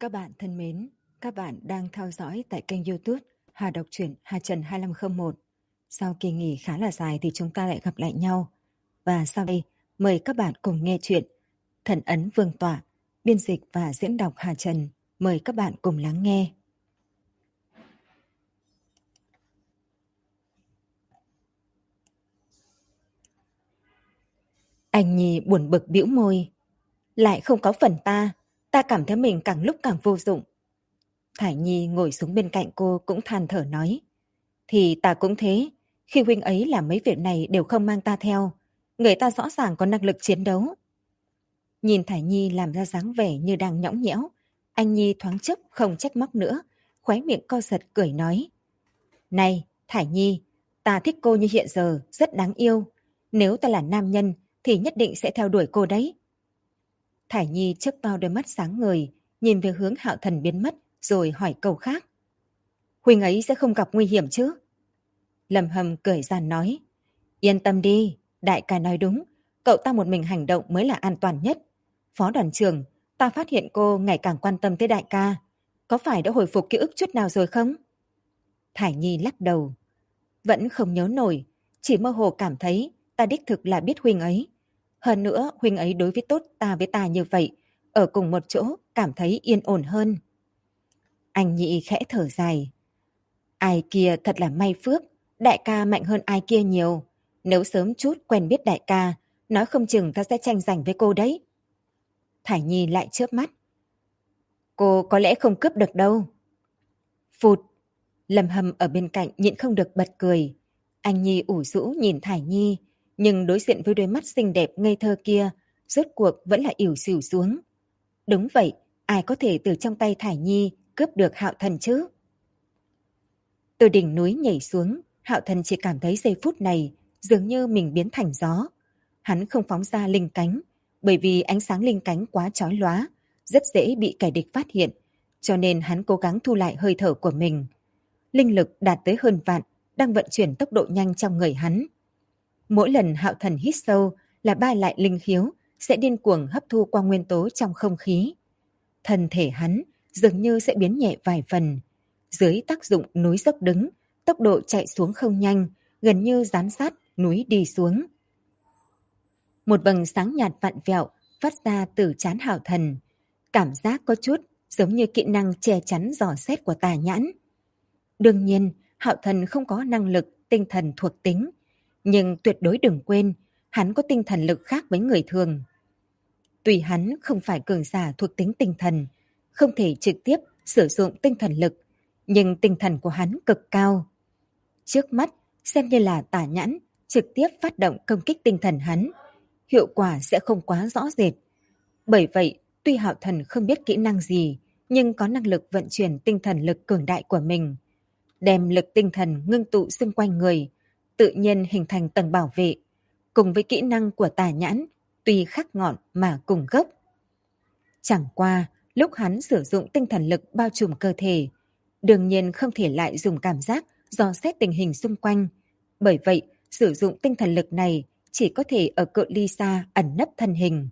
Các bạn thân mến, các bạn đang theo dõi tại kênh YouTube Hà Đọc truyện Hà Trần 2501. Sau kỳ nghỉ khá là dài thì chúng ta lại gặp lại nhau. Và sau đây, mời các bạn cùng nghe chuyện Thần ấn Vương tọa, biên dịch và diễn đọc Hà Trần. Mời các bạn cùng lắng nghe. Anh Nhi buồn bực bĩu môi. Lại không có phần ta cảm thấy mình càng lúc càng vô dụng. Thải Nhi ngồi xuống bên cạnh cô cũng than thở nói. Thì ta cũng thế, khi huynh ấy làm mấy việc này đều không mang ta theo. Người ta rõ ràng có năng lực chiến đấu. Nhìn Thải Nhi làm ra dáng vẻ như đang nhõng nhẽo, anh Nhi thoáng chốc không trách móc nữa, khóe miệng co giật cười nói. Này, Thải Nhi, ta thích cô như hiện giờ, rất đáng yêu. Nếu ta là nam nhân thì nhất định sẽ theo đuổi cô đấy. Thải Nhi chớp to đôi mắt sáng ngời, nhìn về hướng Hạo Thần biến mất, rồi hỏi câu khác. Huynh ấy sẽ không gặp nguy hiểm chứ? Lâm Hâm cười gian nói. Yên tâm đi, đại ca nói đúng, cậu ta một mình hành động mới là an toàn nhất. Phó đoàn trưởng, ta phát hiện cô ngày càng quan tâm tới đại ca. Có phải đã hồi phục ký ức chút nào rồi không? Thải Nhi lắc đầu. Vẫn không nhớ nổi, chỉ mơ hồ cảm thấy ta đích thực là biết huynh ấy. Hơn nữa, huynh ấy đối với ta như vậy, ở cùng một chỗ cảm thấy yên ổn hơn. Anh Nhị khẽ thở dài. Ai kia thật là may phước, đại ca mạnh hơn ai kia nhiều. Nếu sớm chút quen biết đại ca, nói không chừng ta sẽ tranh giành với cô đấy. Thải Nhi lại chớp mắt. Cô có lẽ không cướp được đâu. Phụt, Lâm Hâm ở bên cạnh nhịn không được bật cười. Anh Nhi ủ rũ nhìn Thải Nhi, nhưng đối diện với đôi mắt xinh đẹp ngây thơ kia, rốt cuộc vẫn là ỉu xìu xuống. Đúng vậy, ai có thể từ trong tay Thải Nhi cướp được Hạo Thần chứ? Từ đỉnh núi nhảy xuống, Hạo Thần chỉ cảm thấy giây phút này dường như mình biến thành gió. Hắn không phóng ra linh cánh, bởi vì ánh sáng linh cánh quá chói lóa, rất dễ bị kẻ địch phát hiện, cho nên hắn cố gắng thu lại hơi thở của mình. Linh lực đạt tới hơn vạn, đang vận chuyển tốc độ nhanh trong người hắn. Mỗi lần Hạo Thần hít sâu là ba lại linh khiếu sẽ điên cuồng hấp thu qua nguyên tố trong không khí. Thân thể hắn dường như sẽ biến nhẹ vài phần. Dưới tác dụng núi dốc đứng, tốc độ chạy xuống không nhanh, gần như dán sát núi đi xuống. Một vầng sáng nhạt vặn vẹo phát ra từ trán Hạo Thần. Cảm giác có chút giống như kỹ năng che chắn dò xét của tà nhãn. Đương nhiên, Hạo Thần không có năng lực tinh thần thuộc tính, nhưng tuyệt đối đừng quên, hắn có tinh thần lực khác với người thường. Tuy hắn không phải cường giả thuộc tính tinh thần, không thể trực tiếp sử dụng tinh thần lực, nhưng tinh thần của hắn cực cao. Trước mắt, xem như là tà nhãn trực tiếp phát động công kích tinh thần hắn, hiệu quả sẽ không quá rõ rệt. Bởi vậy, tuy Hạo Thần không biết kỹ năng gì, nhưng có năng lực vận chuyển tinh thần lực cường đại của mình. Đem lực tinh thần ngưng tụ xung quanh người, tự nhiên hình thành tầng bảo vệ, cùng với kỹ năng của tà nhãn, tuy khác ngọn mà cùng gốc. Chẳng qua, lúc hắn sử dụng tinh thần lực bao trùm cơ thể, đương nhiên không thể lại dùng cảm giác dò xét tình hình xung quanh. Bởi vậy, sử dụng tinh thần lực này chỉ có thể ở cự ly xa ẩn nấp thân hình.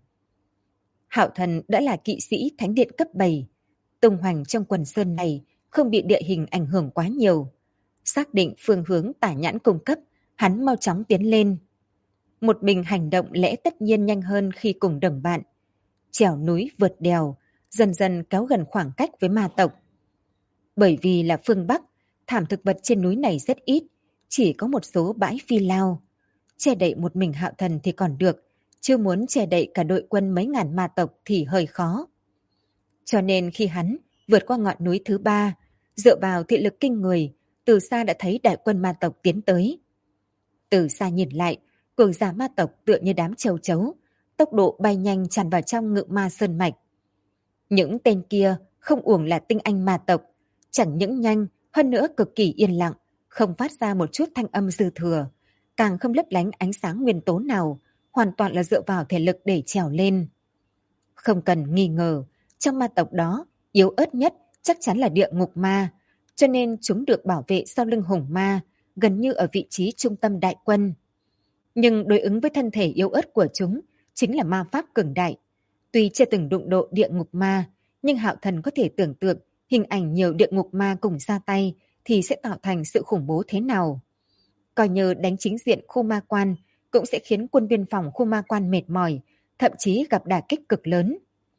Hạo Thần đã là kỵ sĩ thánh điện cấp 7, tung hoành trong quần sơn này, không bị địa hình ảnh hưởng quá nhiều. Xác định phương hướng tà nhãn cung cấp, hắn mau chóng tiến lên. Một mình hành động lẽ tất nhiên nhanh hơn khi cùng đồng bạn. Trèo núi vượt đèo, dần dần kéo gần khoảng cách với ma tộc. Bởi vì là phương Bắc, thảm thực vật trên núi này rất ít, chỉ có một số bãi phi lao. Che đậy một mình Hạo Thần thì còn được, chưa muốn che đậy cả đội quân mấy ngàn ma tộc thì hơi khó. Cho nên khi hắn vượt qua ngọn núi thứ 3, dựa vào thị lực kinh người, từ xa đã thấy đại quân ma tộc tiến tới. Từ xa nhìn lại, cường giả ma tộc tựa như đám châu chấu, tốc độ bay nhanh tràn vào trong ngự ma sơn mạch. Những tên kia không uổng là tinh anh ma tộc, chẳng những nhanh, hơn nữa cực kỳ yên lặng, không phát ra một chút thanh âm dư thừa, càng không lấp lánh ánh sáng nguyên tố nào, hoàn toàn là dựa vào thể lực để trèo lên. Không cần nghi ngờ, trong ma tộc đó, yếu ớt nhất chắc chắn là địa ngục ma, cho nên chúng được bảo vệ sau lưng hùng ma, gần như ở vị trí trung tâm đại quân. Nhưng đối ứng với thân thể yếu ớt của chúng chính là ma pháp cường đại. Tuy chưa từng đụng độ địa ngục ma, Nhưng Hạo Thần có thể tưởng tượng hình ảnh nhiều địa ngục ma cùng ra tay thì sẽ tạo thành sự khủng bố thế nào. Coi như đánh chính diện khu ma quan cũng sẽ khiến quân biên phòng khu ma quan mệt mỏi, thậm chí gặp đả kích cực lớn.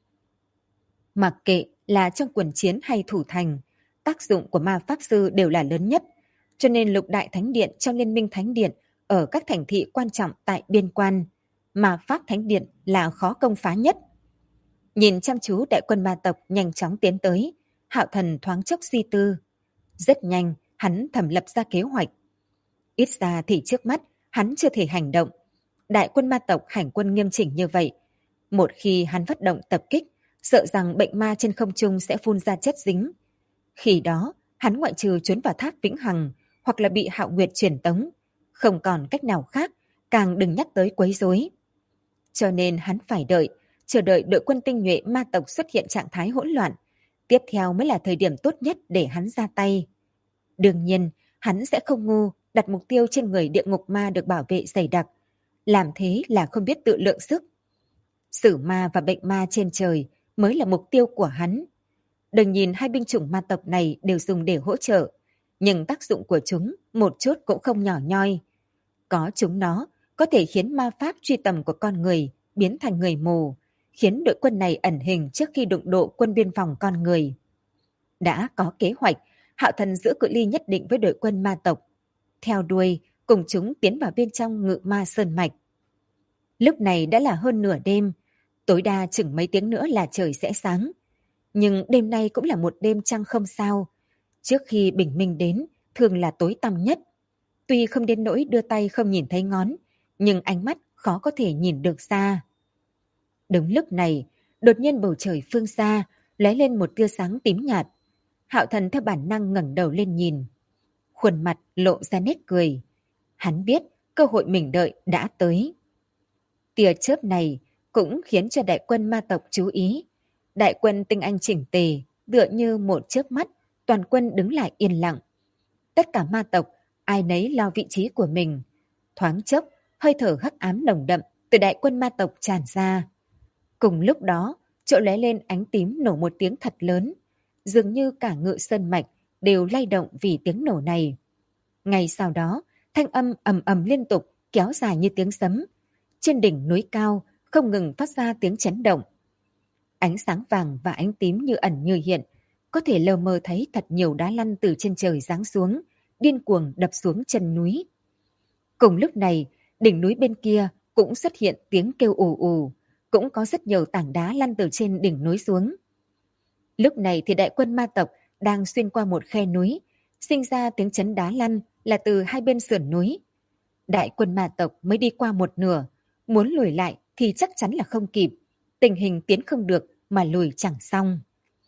Mặc kệ là trong quần chiến hay thủ thành, tác dụng của ma pháp sư đều là lớn nhất, cho nên Lục Đại Thánh Điện trong Liên minh Thánh Điện ở các thành thị quan trọng tại biên quan, ma pháp Thánh Điện là khó công phá nhất. Nhìn chăm chú đại quân ma tộc nhanh chóng tiến tới, Hạo Thần thoáng chốc suy tư. Rất nhanh, hắn thẩm lập ra kế hoạch. Ít ra thì trước mắt, hắn chưa thể hành động. Đại quân ma tộc hành quân nghiêm chỉnh như vậy. Một khi hắn phát động tập kích, sợ rằng bệnh ma trên không trung sẽ phun ra chất dính. Khi đó, hắn ngoại trừ trốn vào tháp Vĩnh Hằng hoặc là bị Hạo Nguyệt truyền tống. Không còn cách nào khác, càng đừng nhắc tới quấy rối. Cho nên hắn phải chờ đợi đội quân tinh nhuệ ma tộc xuất hiện trạng thái hỗn loạn. Tiếp theo mới là thời điểm tốt nhất để hắn ra tay. Đương nhiên, hắn sẽ không ngu đặt mục tiêu trên người địa ngục ma được bảo vệ dày đặc. Làm thế là không biết tự lượng sức. Sử ma và bệnh ma trên trời mới là mục tiêu của hắn. Đừng nhìn hai binh chủng ma tộc này đều dùng để hỗ trợ, nhưng tác dụng của chúng một chút cũng không nhỏ nhoi. Có chúng nó có thể khiến ma pháp truy tầm của con người biến thành người mù, khiến đội quân này ẩn hình trước khi đụng độ quân biên phòng con người. Đã có kế hoạch, Hạo Thần giữ cự ly nhất định với đội quân ma tộc, theo đuôi cùng chúng tiến vào bên trong Ngự Ma Sơn Mạch. Lúc này đã là hơn nửa đêm, tối đa chừng mấy tiếng nữa là trời sẽ sáng. Nhưng đêm nay cũng là một đêm trăng không sao. Trước khi bình minh đến, thường là tối tăm nhất. Tuy không đến nỗi đưa tay không nhìn thấy ngón, nhưng ánh mắt khó có thể nhìn được xa. Đúng lúc này, đột nhiên bầu trời phương xa lóe lên một tia sáng tím nhạt. Hạo Thần theo bản năng ngẩng đầu lên nhìn. Khuôn mặt lộ ra nét cười. Hắn biết cơ hội mình đợi đã tới. Tia chớp này cũng khiến cho đại quân ma tộc chú ý. Đại quân tinh anh chỉnh tề, tựa như một chớp mắt, toàn quân đứng lại yên lặng. Tất cả ma tộc, ai nấy lo vị trí của mình. Thoáng chốc, hơi thở hắc ám nồng đậm từ đại quân ma tộc tràn ra. Cùng lúc đó, chỗ lóe lên ánh tím nổ một tiếng thật lớn. Dường như cả Ngự Sơn Mạch đều lay động vì tiếng nổ này. Ngay sau đó, thanh âm ầm ầm liên tục kéo dài như tiếng sấm. Trên đỉnh núi cao không ngừng phát ra tiếng chấn động. Ánh sáng vàng và ánh tím như ẩn như hiện, có thể lờ mờ thấy thật nhiều đá lăn từ trên trời giáng xuống, điên cuồng đập xuống chân núi. Cùng lúc này, đỉnh núi bên kia cũng xuất hiện tiếng kêu ù ù, cũng có rất nhiều tảng đá lăn từ trên đỉnh núi xuống. Lúc này thì đại quân ma tộc đang xuyên qua một khe núi, sinh ra tiếng chấn đá lăn là từ hai bên sườn núi. Đại quân ma tộc mới đi qua một nửa, muốn lùi lại thì chắc chắn là không kịp. Tình hình tiến không được mà lùi chẳng xong.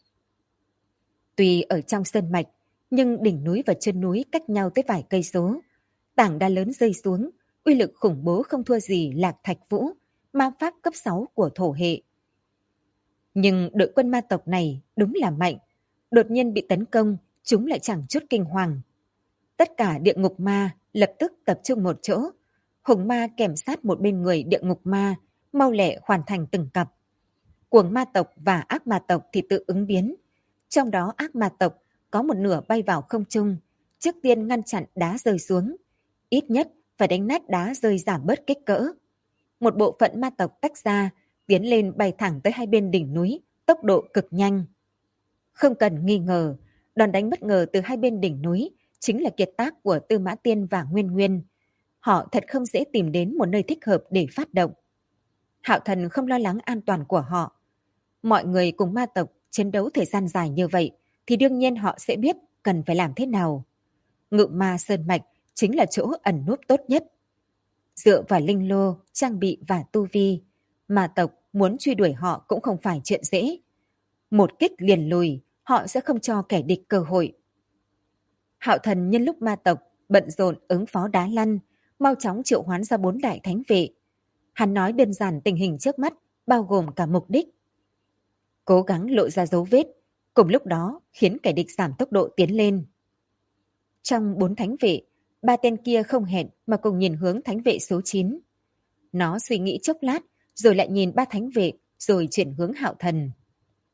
Tuy ở trong sơn mạch, nhưng đỉnh núi và chân núi cách nhau tới vài cây số. Tảng đá lớn rơi xuống, uy lực khủng bố không thua gì Lạc Thạch Vũ, ma pháp cấp 6 của thổ hệ. Nhưng đội quân ma tộc này đúng là mạnh. Đột nhiên bị tấn công, chúng lại chẳng chút kinh hoàng. Tất cả địa ngục ma lập tức tập trung một chỗ. Hùng ma kèm sát một bên người địa ngục ma, mau lẹ hoàn thành từng cặp. Cuồng ma tộc và ác ma tộc thì tự ứng biến. Trong đó ác ma tộc có một nửa bay vào không trung, trước tiên ngăn chặn đá rơi xuống. Ít nhất phải đánh nát đá rơi giảm bớt kích cỡ. Một bộ phận ma tộc tách ra, tiến lên bay thẳng tới hai bên đỉnh núi, tốc độ cực nhanh. Không cần nghi ngờ, đòn đánh bất ngờ từ hai bên đỉnh núi chính là kiệt tác của Tư Mã Tiên và Nguyên Nguyên. Họ thật không dễ tìm đến một nơi thích hợp để phát động. Hạo Thần không lo lắng an toàn của họ. Mọi người cùng ma tộc chiến đấu thời gian dài như vậy thì đương nhiên họ sẽ biết cần phải làm thế nào. Ngự Ma Sơn Mạch chính là chỗ ẩn núp tốt nhất. Dựa vào linh lô, trang bị và tu vi, ma tộc muốn truy đuổi họ cũng không phải chuyện dễ. Một kích liền lùi, họ sẽ không cho kẻ địch cơ hội. Hạo Thần nhân lúc ma tộc bận rộn ứng phó đá lăn, mau chóng triệu hoán ra 4 đại thánh vệ. Hắn nói đơn giản tình hình trước mắt, bao gồm cả mục đích. Cố gắng lộ ra dấu vết, cùng lúc đó khiến kẻ địch giảm tốc độ tiến lên. Trong 4 thánh vệ, 3 tên kia không hẹn mà cùng nhìn hướng thánh vệ số 9. Nó suy nghĩ chốc lát, rồi lại nhìn 3 thánh vệ, rồi chuyển hướng Hạo Thần.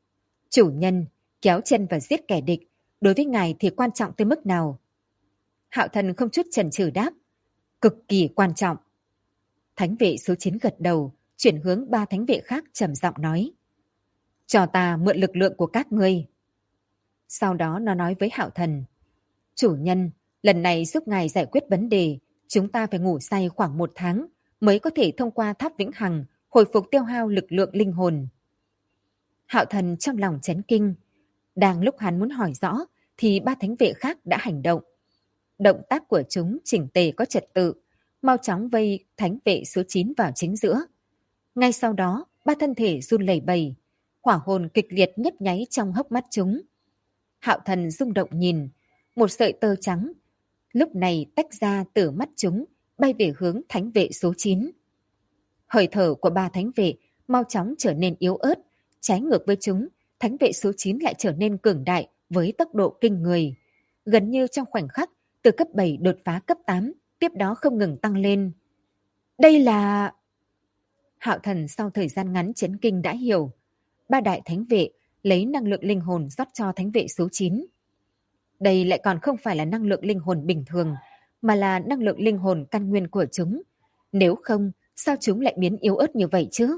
Chủ nhân, kéo chân và giết kẻ địch, đối với ngài thì quan trọng tới mức nào? Hạo Thần không chút chần chừ đáp, cực kỳ quan trọng. Thánh vệ số 9 gật đầu, chuyển hướng 3 thánh vệ khác trầm giọng nói. Cho ta mượn lực lượng của các ngươi. Sau đó nó nói với Hạo Thần. Chủ nhân, lần này giúp ngài giải quyết vấn đề, chúng ta phải ngủ say khoảng 1 tháng mới có thể thông qua tháp vĩnh hằng hồi phục tiêu hao lực lượng linh hồn. Hạo Thần trong lòng chấn kinh. Đang lúc hắn muốn hỏi rõ thì 3 thánh vệ khác đã hành động. Động tác của chúng chỉnh tề có trật tự, mau chóng vây thánh vệ số 9 vào chính giữa. Ngay sau đó, 3 thân thể run lẩy bẩy, hỏa hồn kịch liệt nhấp nháy trong hốc mắt chúng. Hạo Thần rung động nhìn, một sợi tơ trắng lúc này tách ra từ mắt chúng, bay về hướng thánh vệ số 9. Hơi thở của 3 thánh vệ mau chóng trở nên yếu ớt, trái ngược với chúng, thánh vệ số 9 lại trở nên cường đại với tốc độ kinh người. Gần như trong khoảnh khắc, từ cấp 7 đột phá cấp 8, tiếp đó không ngừng tăng lên. Đây là... Hạo Thần sau thời gian ngắn chấn kinh đã hiểu. 3 đại thánh vệ lấy năng lượng linh hồn rót cho thánh vệ số 9. Đây lại còn không phải là năng lượng linh hồn bình thường, mà là năng lượng linh hồn căn nguyên của chúng. Nếu không, sao chúng lại biến yếu ớt như vậy chứ?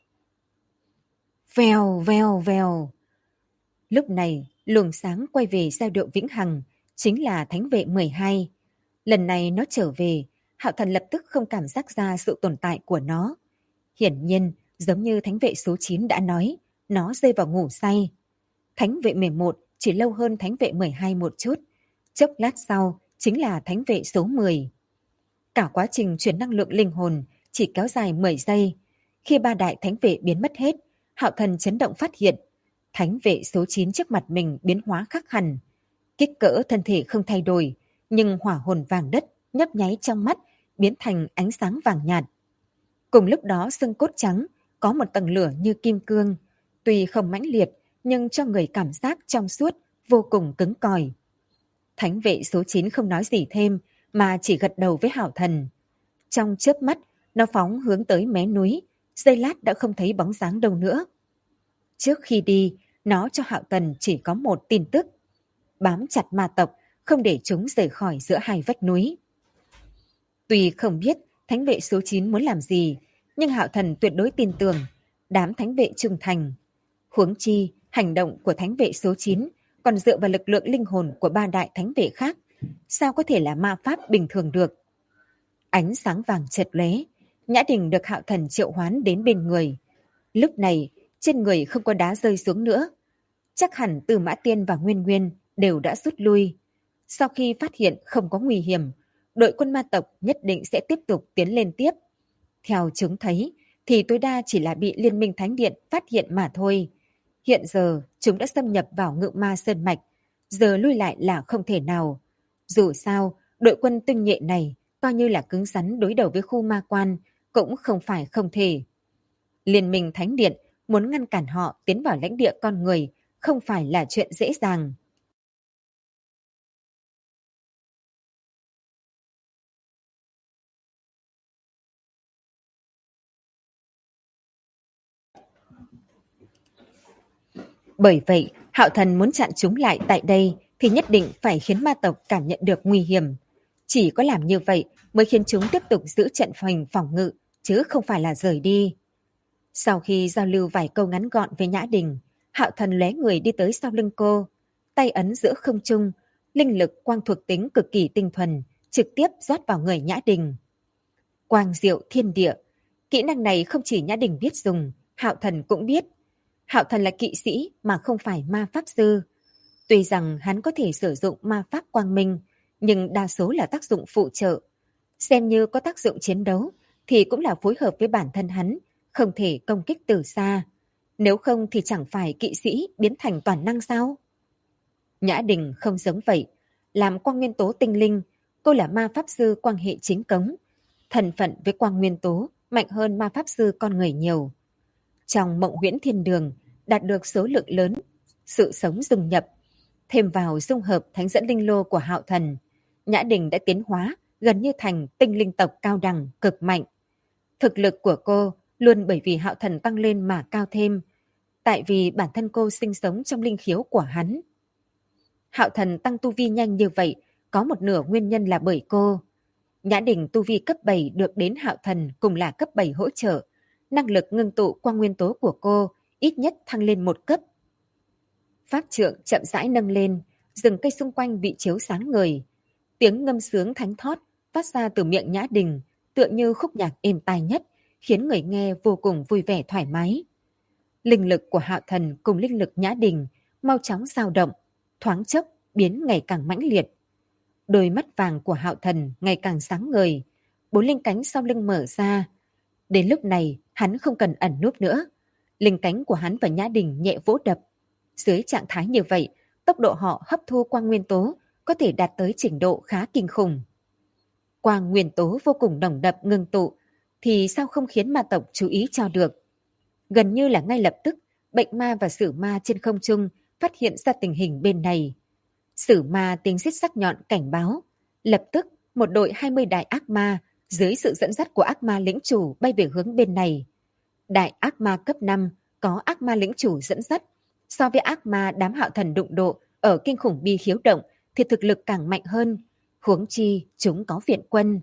Vèo, vèo, vèo. Lúc này, luồng sáng quay về giai độ vĩnh hằng, chính là thánh vệ 12. Lần này nó trở về, Hạo Thần lập tức không cảm giác ra sự tồn tại của nó. Hiển nhiên, giống như thánh vệ số 9 đã nói, nó rơi vào ngủ say. Thánh vệ 11 chỉ lâu hơn thánh vệ 12 một chút. Chốc lát sau, chính là thánh vệ số 10. Cả quá trình chuyển năng lượng linh hồn chỉ kéo dài 10 giây. Khi 3 đại thánh vệ biến mất hết, Hạo Thần chấn động phát hiện, thánh vệ số 9 trước mặt mình biến hóa khác hẳn. Kích cỡ thân thể không thay đổi, nhưng hỏa hồn vàng đất nhấp nháy trong mắt, biến thành ánh sáng vàng nhạt. Cùng lúc đó xương cốt trắng, có một tầng lửa như kim cương. Tuy không mãnh liệt, nhưng cho người cảm giác trong suốt, vô cùng cứng cỏi. Thánh vệ số 9 không nói gì thêm, mà chỉ gật đầu với Hạo Thần. Trong chớp mắt, nó phóng hướng tới mé núi, giây lát đã không thấy bóng dáng đâu nữa. Trước khi đi, nó cho Hạo Thần chỉ có một tin tức. Bám chặt ma tộc, không để chúng rời khỏi giữa hai vách núi. Tuy không biết thánh vệ số 9 muốn làm gì, nhưng Hạo Thần tuyệt đối tin tưởng đám thánh vệ trung thành. Huống chi, hành động của thánh vệ số 9 còn dựa vào lực lượng linh hồn của 3 đại thánh vệ khác, sao có thể là ma pháp bình thường được. Ánh sáng vàng chợt lóe, Nhã Đình được Hạo Thần triệu hoán đến bên người. Lúc này, trên người không có đá rơi xuống nữa. Chắc hẳn Tư Mã Tiên và Nguyên Nguyên đều đã rút lui. Sau khi phát hiện không có nguy hiểm, đội quân ma tộc nhất định sẽ tiếp tục tiến lên tiếp. Theo chúng thấy, thì tối đa chỉ là bị Liên minh Thánh Điện phát hiện mà thôi. Hiện giờ, chúng đã xâm nhập vào Ngự Ma Sơn Mạch, giờ lui lại là không thể nào. Dù sao, đội quân tinh nhuệ này, coi như là cứng rắn đối đầu với khu ma quan, cũng không phải không thể. Liên minh Thánh Điện muốn ngăn cản họ tiến vào lãnh địa con người, không phải là chuyện dễ dàng. Bởi vậy, Hạo Thần muốn chặn chúng lại tại đây thì nhất định phải khiến ma tộc cảm nhận được nguy hiểm. Chỉ có làm như vậy mới khiến chúng tiếp tục giữ trận hình phòng ngự, chứ không phải là rời đi. Sau khi giao lưu vài câu ngắn gọn với Nhã Đình, Hạo Thần lóe người đi tới sau lưng cô, tay ấn giữa không trung, linh lực quang thuộc tính cực kỳ tinh thuần, trực tiếp rót vào người Nhã Đình. Quang diệu thiên địa, kỹ năng này không chỉ Nhã Đình biết dùng, Hạo Thần cũng biết. Hạo Thần là kỵ sĩ mà không phải ma pháp sư. Tuy rằng hắn có thể sử dụng ma pháp quang minh, nhưng đa số là tác dụng phụ trợ. Xem như có tác dụng chiến đấu, thì cũng là phối hợp với bản thân hắn, không thể công kích từ xa. Nếu không thì chẳng phải kỵ sĩ biến thành toàn năng sao? Nhã Đình không giống vậy. Làm quang nguyên tố tinh linh, cô là ma pháp sư quang hệ chính cống. Thân phận với quang nguyên tố mạnh hơn ma pháp sư con người nhiều. Trong Mộng Huyễn Thiên Đường đạt được số lượng lớn sự sống dung nhập, thêm vào dung hợp thánh dẫn linh lô của Hạo Thần, Nhã Đình đã tiến hóa gần như thành tinh linh tộc cao đẳng cực mạnh. Thực lực của cô luôn bởi vì Hạo Thần tăng lên mà cao thêm. tại vì bản thân cô sinh sống trong linh khiếu của hắn. Hạo Thần tăng tu vi nhanh như vậy, có một nửa nguyên nhân là bởi cô. Nhã Đình tu vi cấp 7 được đến Hạo Thần cùng là cấp 7 hỗ trợ. Năng lực ngưng tụ quang nguyên tố của cô ít nhất thăng lên một cấp. Pháp trượng chậm rãi nâng lên, rừng cây xung quanh bị chiếu sáng ngời. Tiếng ngâm sướng thánh thót phát ra từ miệng Nhã Đình, tựa như khúc nhạc êm tai nhất, khiến người nghe vô cùng vui vẻ thoải mái. Linh lực của Hạo Thần cùng linh lực Nhã Đình mau chóng dao động, thoáng chốc biến ngày càng mãnh liệt. Đôi mắt vàng của Hạo Thần ngày càng sáng ngời, 4 linh cánh sau lưng mở ra. Đến lúc này, hắn không cần ẩn núp nữa. Linh cánh của hắn và Nhã Đình nhẹ vỗ đập. Dưới trạng thái như vậy, tốc độ họ hấp thu quang nguyên tố có thể đạt tới trình độ khá kinh khủng. Quang nguyên tố vô cùng nồng đậm ngưng tụ, thì sao không khiến ma tộc chú ý cho được. Gần như là ngay lập tức, bệnh ma và sử ma trên không trung phát hiện ra tình hình bên này. Sử ma tiếng rít sắc nhọn cảnh báo. Lập tức, một đội 20 đại ác ma dưới sự dẫn dắt của ác ma lĩnh chủ bay về hướng bên này. Đại ác ma cấp 5 có ác ma lĩnh chủ dẫn dắt. So với ác ma đám Hạo Thần đụng độ ở kinh khủng bi khiếu động thì thực lực càng mạnh hơn. Huống chi chúng có viện quân.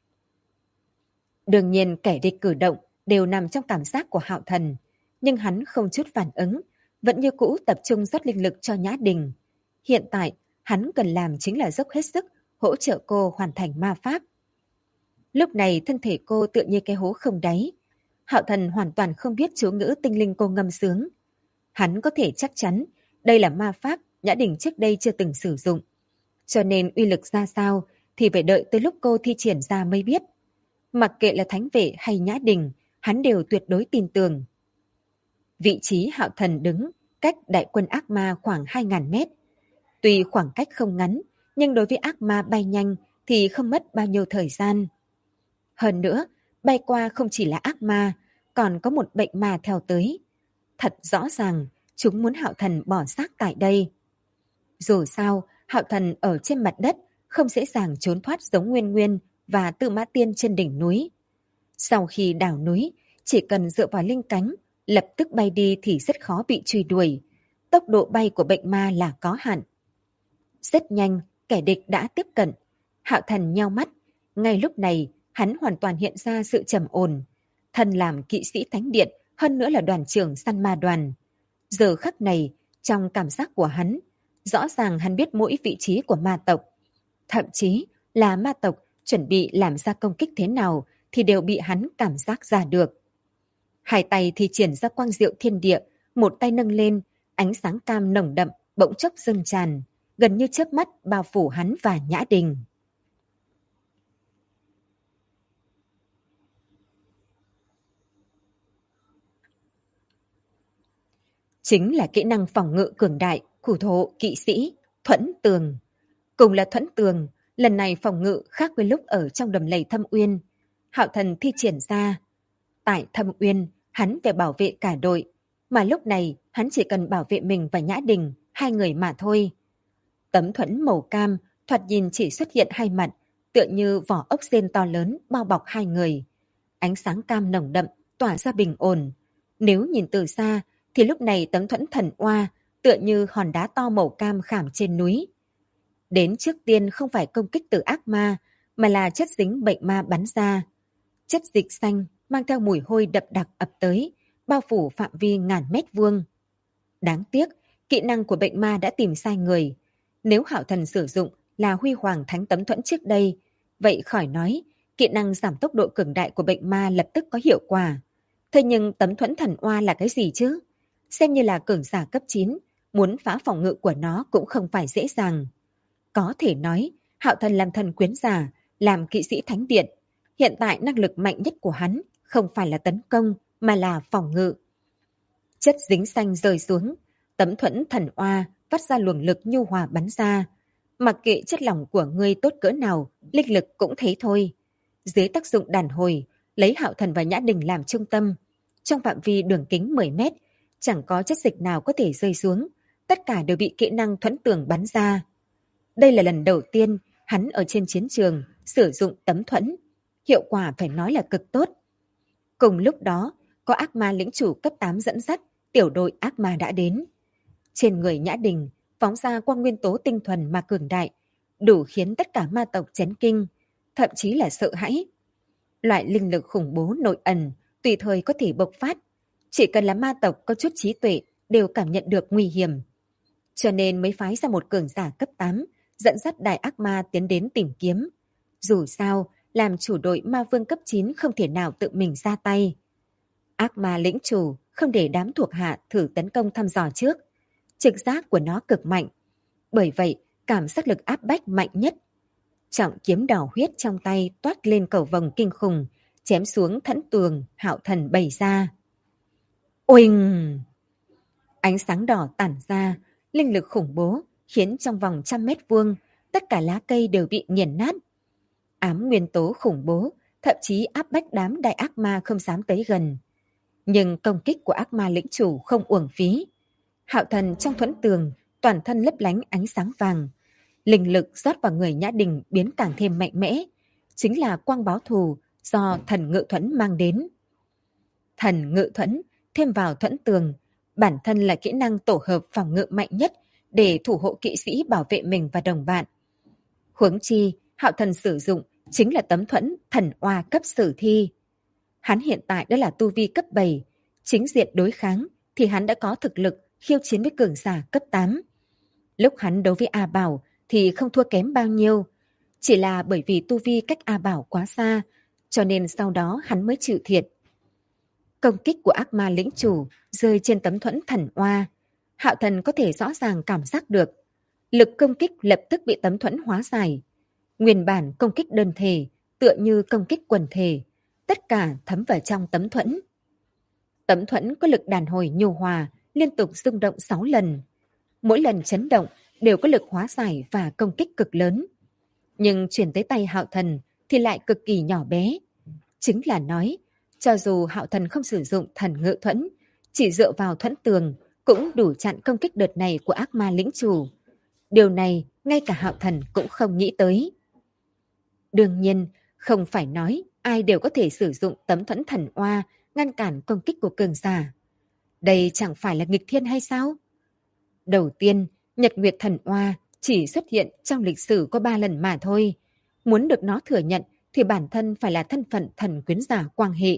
Đương nhiên kẻ địch cử động đều nằm trong cảm giác của Hạo Thần, nhưng hắn không chút phản ứng, vẫn như cũ tập trung rót linh lực cho Nhã Đình. Hiện tại, hắn cần làm chính là dốc hết sức hỗ trợ cô hoàn thành ma pháp. Lúc này thân thể cô tựa như cái hố không đáy. Hạo Thần hoàn toàn không biết chú ngữ tinh linh cô ngâm sướng. Hắn có thể chắc chắn đây là ma pháp Nhã Đình trước đây chưa từng sử dụng. Cho nên uy lực ra sao thì phải đợi tới lúc cô thi triển ra mới biết. Mặc kệ là thánh vệ hay Nhã Đình, hắn đều tuyệt đối tin tưởng. Vị trí Hạo Thần đứng cách đại quân ác ma khoảng 2.000 mét. Tuy khoảng cách không ngắn, nhưng đối với ác ma bay nhanh thì không mất bao nhiêu thời gian. Hơn nữa, bay qua không chỉ là ác ma, còn có một bệnh ma theo tới. Thật rõ ràng, chúng muốn Hạo Thần bỏ xác tại đây. Dù sao, Hạo Thần ở trên mặt đất không dễ dàng trốn thoát giống Nguyên Nguyên và Tư Mã Tiên trên đỉnh núi. Sau khi đảo núi, chỉ cần dựa vào linh cánh, lập tức bay đi thì rất khó bị truy đuổi. Tốc độ bay của bệnh ma là có hạn. Rất nhanh, kẻ địch đã tiếp cận. Hạo Thần nheo mắt. Ngay lúc này, hắn hoàn toàn hiện ra sự trầm ổn. Thân làm kỵ sĩ thánh điện, hơn nữa là đoàn trưởng săn ma đoàn. Giờ khắc này, trong cảm giác của hắn, rõ ràng hắn biết mỗi vị trí của ma tộc. Thậm chí là ma tộc chuẩn bị làm ra công kích thế nào thì đều bị hắn cảm giác ra được. Hai tay thì triển ra quang diệu thiên địa, một tay nâng lên, ánh sáng cam nồng đậm bỗng chốc dâng tràn, gần như chớp mắt bao phủ hắn và Nhã Đình. Chính là kỹ năng phòng ngự cường đại của thổ kỵ sĩ Thuẫn Tường. Cùng là Thuẫn Tường, lần này phòng ngự khác với lúc ở trong đầm lầy Thâm Uyên. Hạo Thần thi triển ra. Tại Thâm Uyên, hắn phải bảo vệ cả đội, mà lúc này hắn chỉ cần bảo vệ mình và Nhã Đình, hai người mà thôi. Tấm thuẫn màu cam thoạt nhìn chỉ xuất hiện hai mặt, tựa như vỏ ốc sên to lớn bao bọc hai người. Ánh sáng cam nồng đậm tỏa ra bình ổn. Nếu nhìn từ xa thì lúc này tấm thuẫn thần oa tựa như hòn đá to màu cam khảm trên núi. Đến trước tiên không phải công kích từ ác ma, mà là chất dính bệnh ma bắn ra. Chất dịch xanh mang theo mùi hôi đậm đặc ập tới, bao phủ phạm vi ngàn mét vuông. Đáng tiếc, kỹ năng của bệnh ma đã tìm sai người. Nếu Hạo Thần sử dụng là Huy Hoàng Thánh Tấm Thuẫn trước đây, vậy khỏi nói, kỹ năng giảm tốc độ cường đại của bệnh ma lập tức có hiệu quả. Thế nhưng tấm thuẫn thần oa là cái gì chứ? Xem như là cường giả cấp 9, muốn phá phòng ngự của nó cũng không phải dễ dàng. Có thể nói, Hạo Thần làm thần quyến giả, làm kỵ sĩ thánh điện. Hiện tại năng lực mạnh nhất của hắn không phải là tấn công, mà là phòng ngự. Chất dính xanh rơi xuống, tấm thuẫn thần oa phát ra luồng lực nhu hòa bắn ra. Mặc kệ chất lỏng của ngươi tốt cỡ nào, linh lực cũng thế thôi. Dưới tác dụng đàn hồi, lấy Hạo Thần và Nhã Đình làm trung tâm. Trong phạm vi đường kính 10 mét, chẳng có chất dịch nào có thể rơi xuống. Tất cả đều bị kỹ năng thuẫn tường bắn ra. Đây là lần đầu tiên hắn ở trên chiến trường sử dụng tấm thuẫn. Hiệu quả phải nói là cực tốt. Cùng lúc đó, có ác ma lĩnh chủ cấp 8 dẫn dắt, tiểu đội ác ma đã đến. Trên người Nhã Đình phóng ra quang nguyên tố tinh thuần mà cường đại, đủ khiến tất cả ma tộc chấn kinh, thậm chí là sợ hãi. Loại linh lực khủng bố nội ẩn, tùy thời có thể bộc phát. Chỉ cần là ma tộc có chút trí tuệ đều cảm nhận được nguy hiểm. Cho nên mới phái ra một cường giả cấp 8, dẫn dắt đại ác ma tiến đến tìm kiếm. Dù sao, làm chủ đội ma vương cấp 9 không thể nào tự mình ra tay. Ác ma lĩnh chủ không để đám thuộc hạ thử tấn công thăm dò trước. Trực giác của nó cực mạnh. Bởi vậy, cảm giác lực áp bách mạnh nhất. Trọng kiếm đỏ huyết trong tay toát lên cầu vồng kinh khủng, chém xuống thẫn tường Hạo Thần bày ra. Oanh! Ánh sáng đỏ tản ra, linh lực khủng bố, khiến trong vòng 100 mét vuông, tất cả lá cây đều bị nghiền nát. Ám nguyên tố khủng bố, thậm chí áp bách đám đại ác ma không dám tới gần. Nhưng công kích của ác ma lĩnh chủ không uổng phí. Hạo Thần trong thuẫn tường, toàn thân lấp lánh ánh sáng vàng. Linh lực rót vào người Nhã Đình biến càng thêm mạnh mẽ, chính là quang báo thù do thần ngự thuẫn mang đến. Thần ngự thuẫn thêm vào thuẫn tường, bản thân là kỹ năng tổ hợp phòng ngự mạnh nhất để thủ hộ kỵ sĩ bảo vệ mình và đồng bạn. Huống chi, Hạo Thần sử dụng chính là tấm thuẫn thần oa cấp sử thi. Hắn hiện tại đã là tu vi cấp 7, chính diện đối kháng thì hắn đã có thực lực khiêu chiến với cường giả cấp 8. Lúc hắn đấu với A Bảo thì không thua kém bao nhiêu, chỉ là bởi vì tu vi cách A Bảo quá xa, cho nên sau đó hắn mới chịu thiệt. Công kích của ác ma lĩnh chủ rơi trên tấm thuẫn thần oa. Hạo Thần có thể rõ ràng cảm giác được. Lực công kích lập tức bị tấm thuẫn hóa giải. Nguyên bản công kích đơn thể, tựa như công kích quần thể, tất cả thấm vào trong tấm thuẫn. Tấm thuẫn có lực đàn hồi nhu hòa, liên tục rung động 6 lần. Mỗi lần chấn động đều có lực hóa giải và công kích cực lớn. Nhưng chuyển tới tay Hạo Thần thì lại cực kỳ nhỏ bé. Chính là nói, cho dù Hạo Thần không sử dụng thần ngự thuẫn, chỉ dựa vào thuẫn tường cũng đủ chặn công kích đợt này của ác ma lĩnh chủ. Điều này ngay cả Hạo Thần cũng không nghĩ tới. Đương nhiên, không phải nói ai đều có thể sử dụng tấm thuẫn thần oa ngăn cản công kích của cường giả. Đây chẳng phải là nghịch thiên hay sao? Đầu tiên, Nhật Nguyệt thần oa chỉ xuất hiện trong lịch sử có 3 lần mà thôi. Muốn được nó thừa nhận thì bản thân phải là thân phận thần quyến giả quang hệ.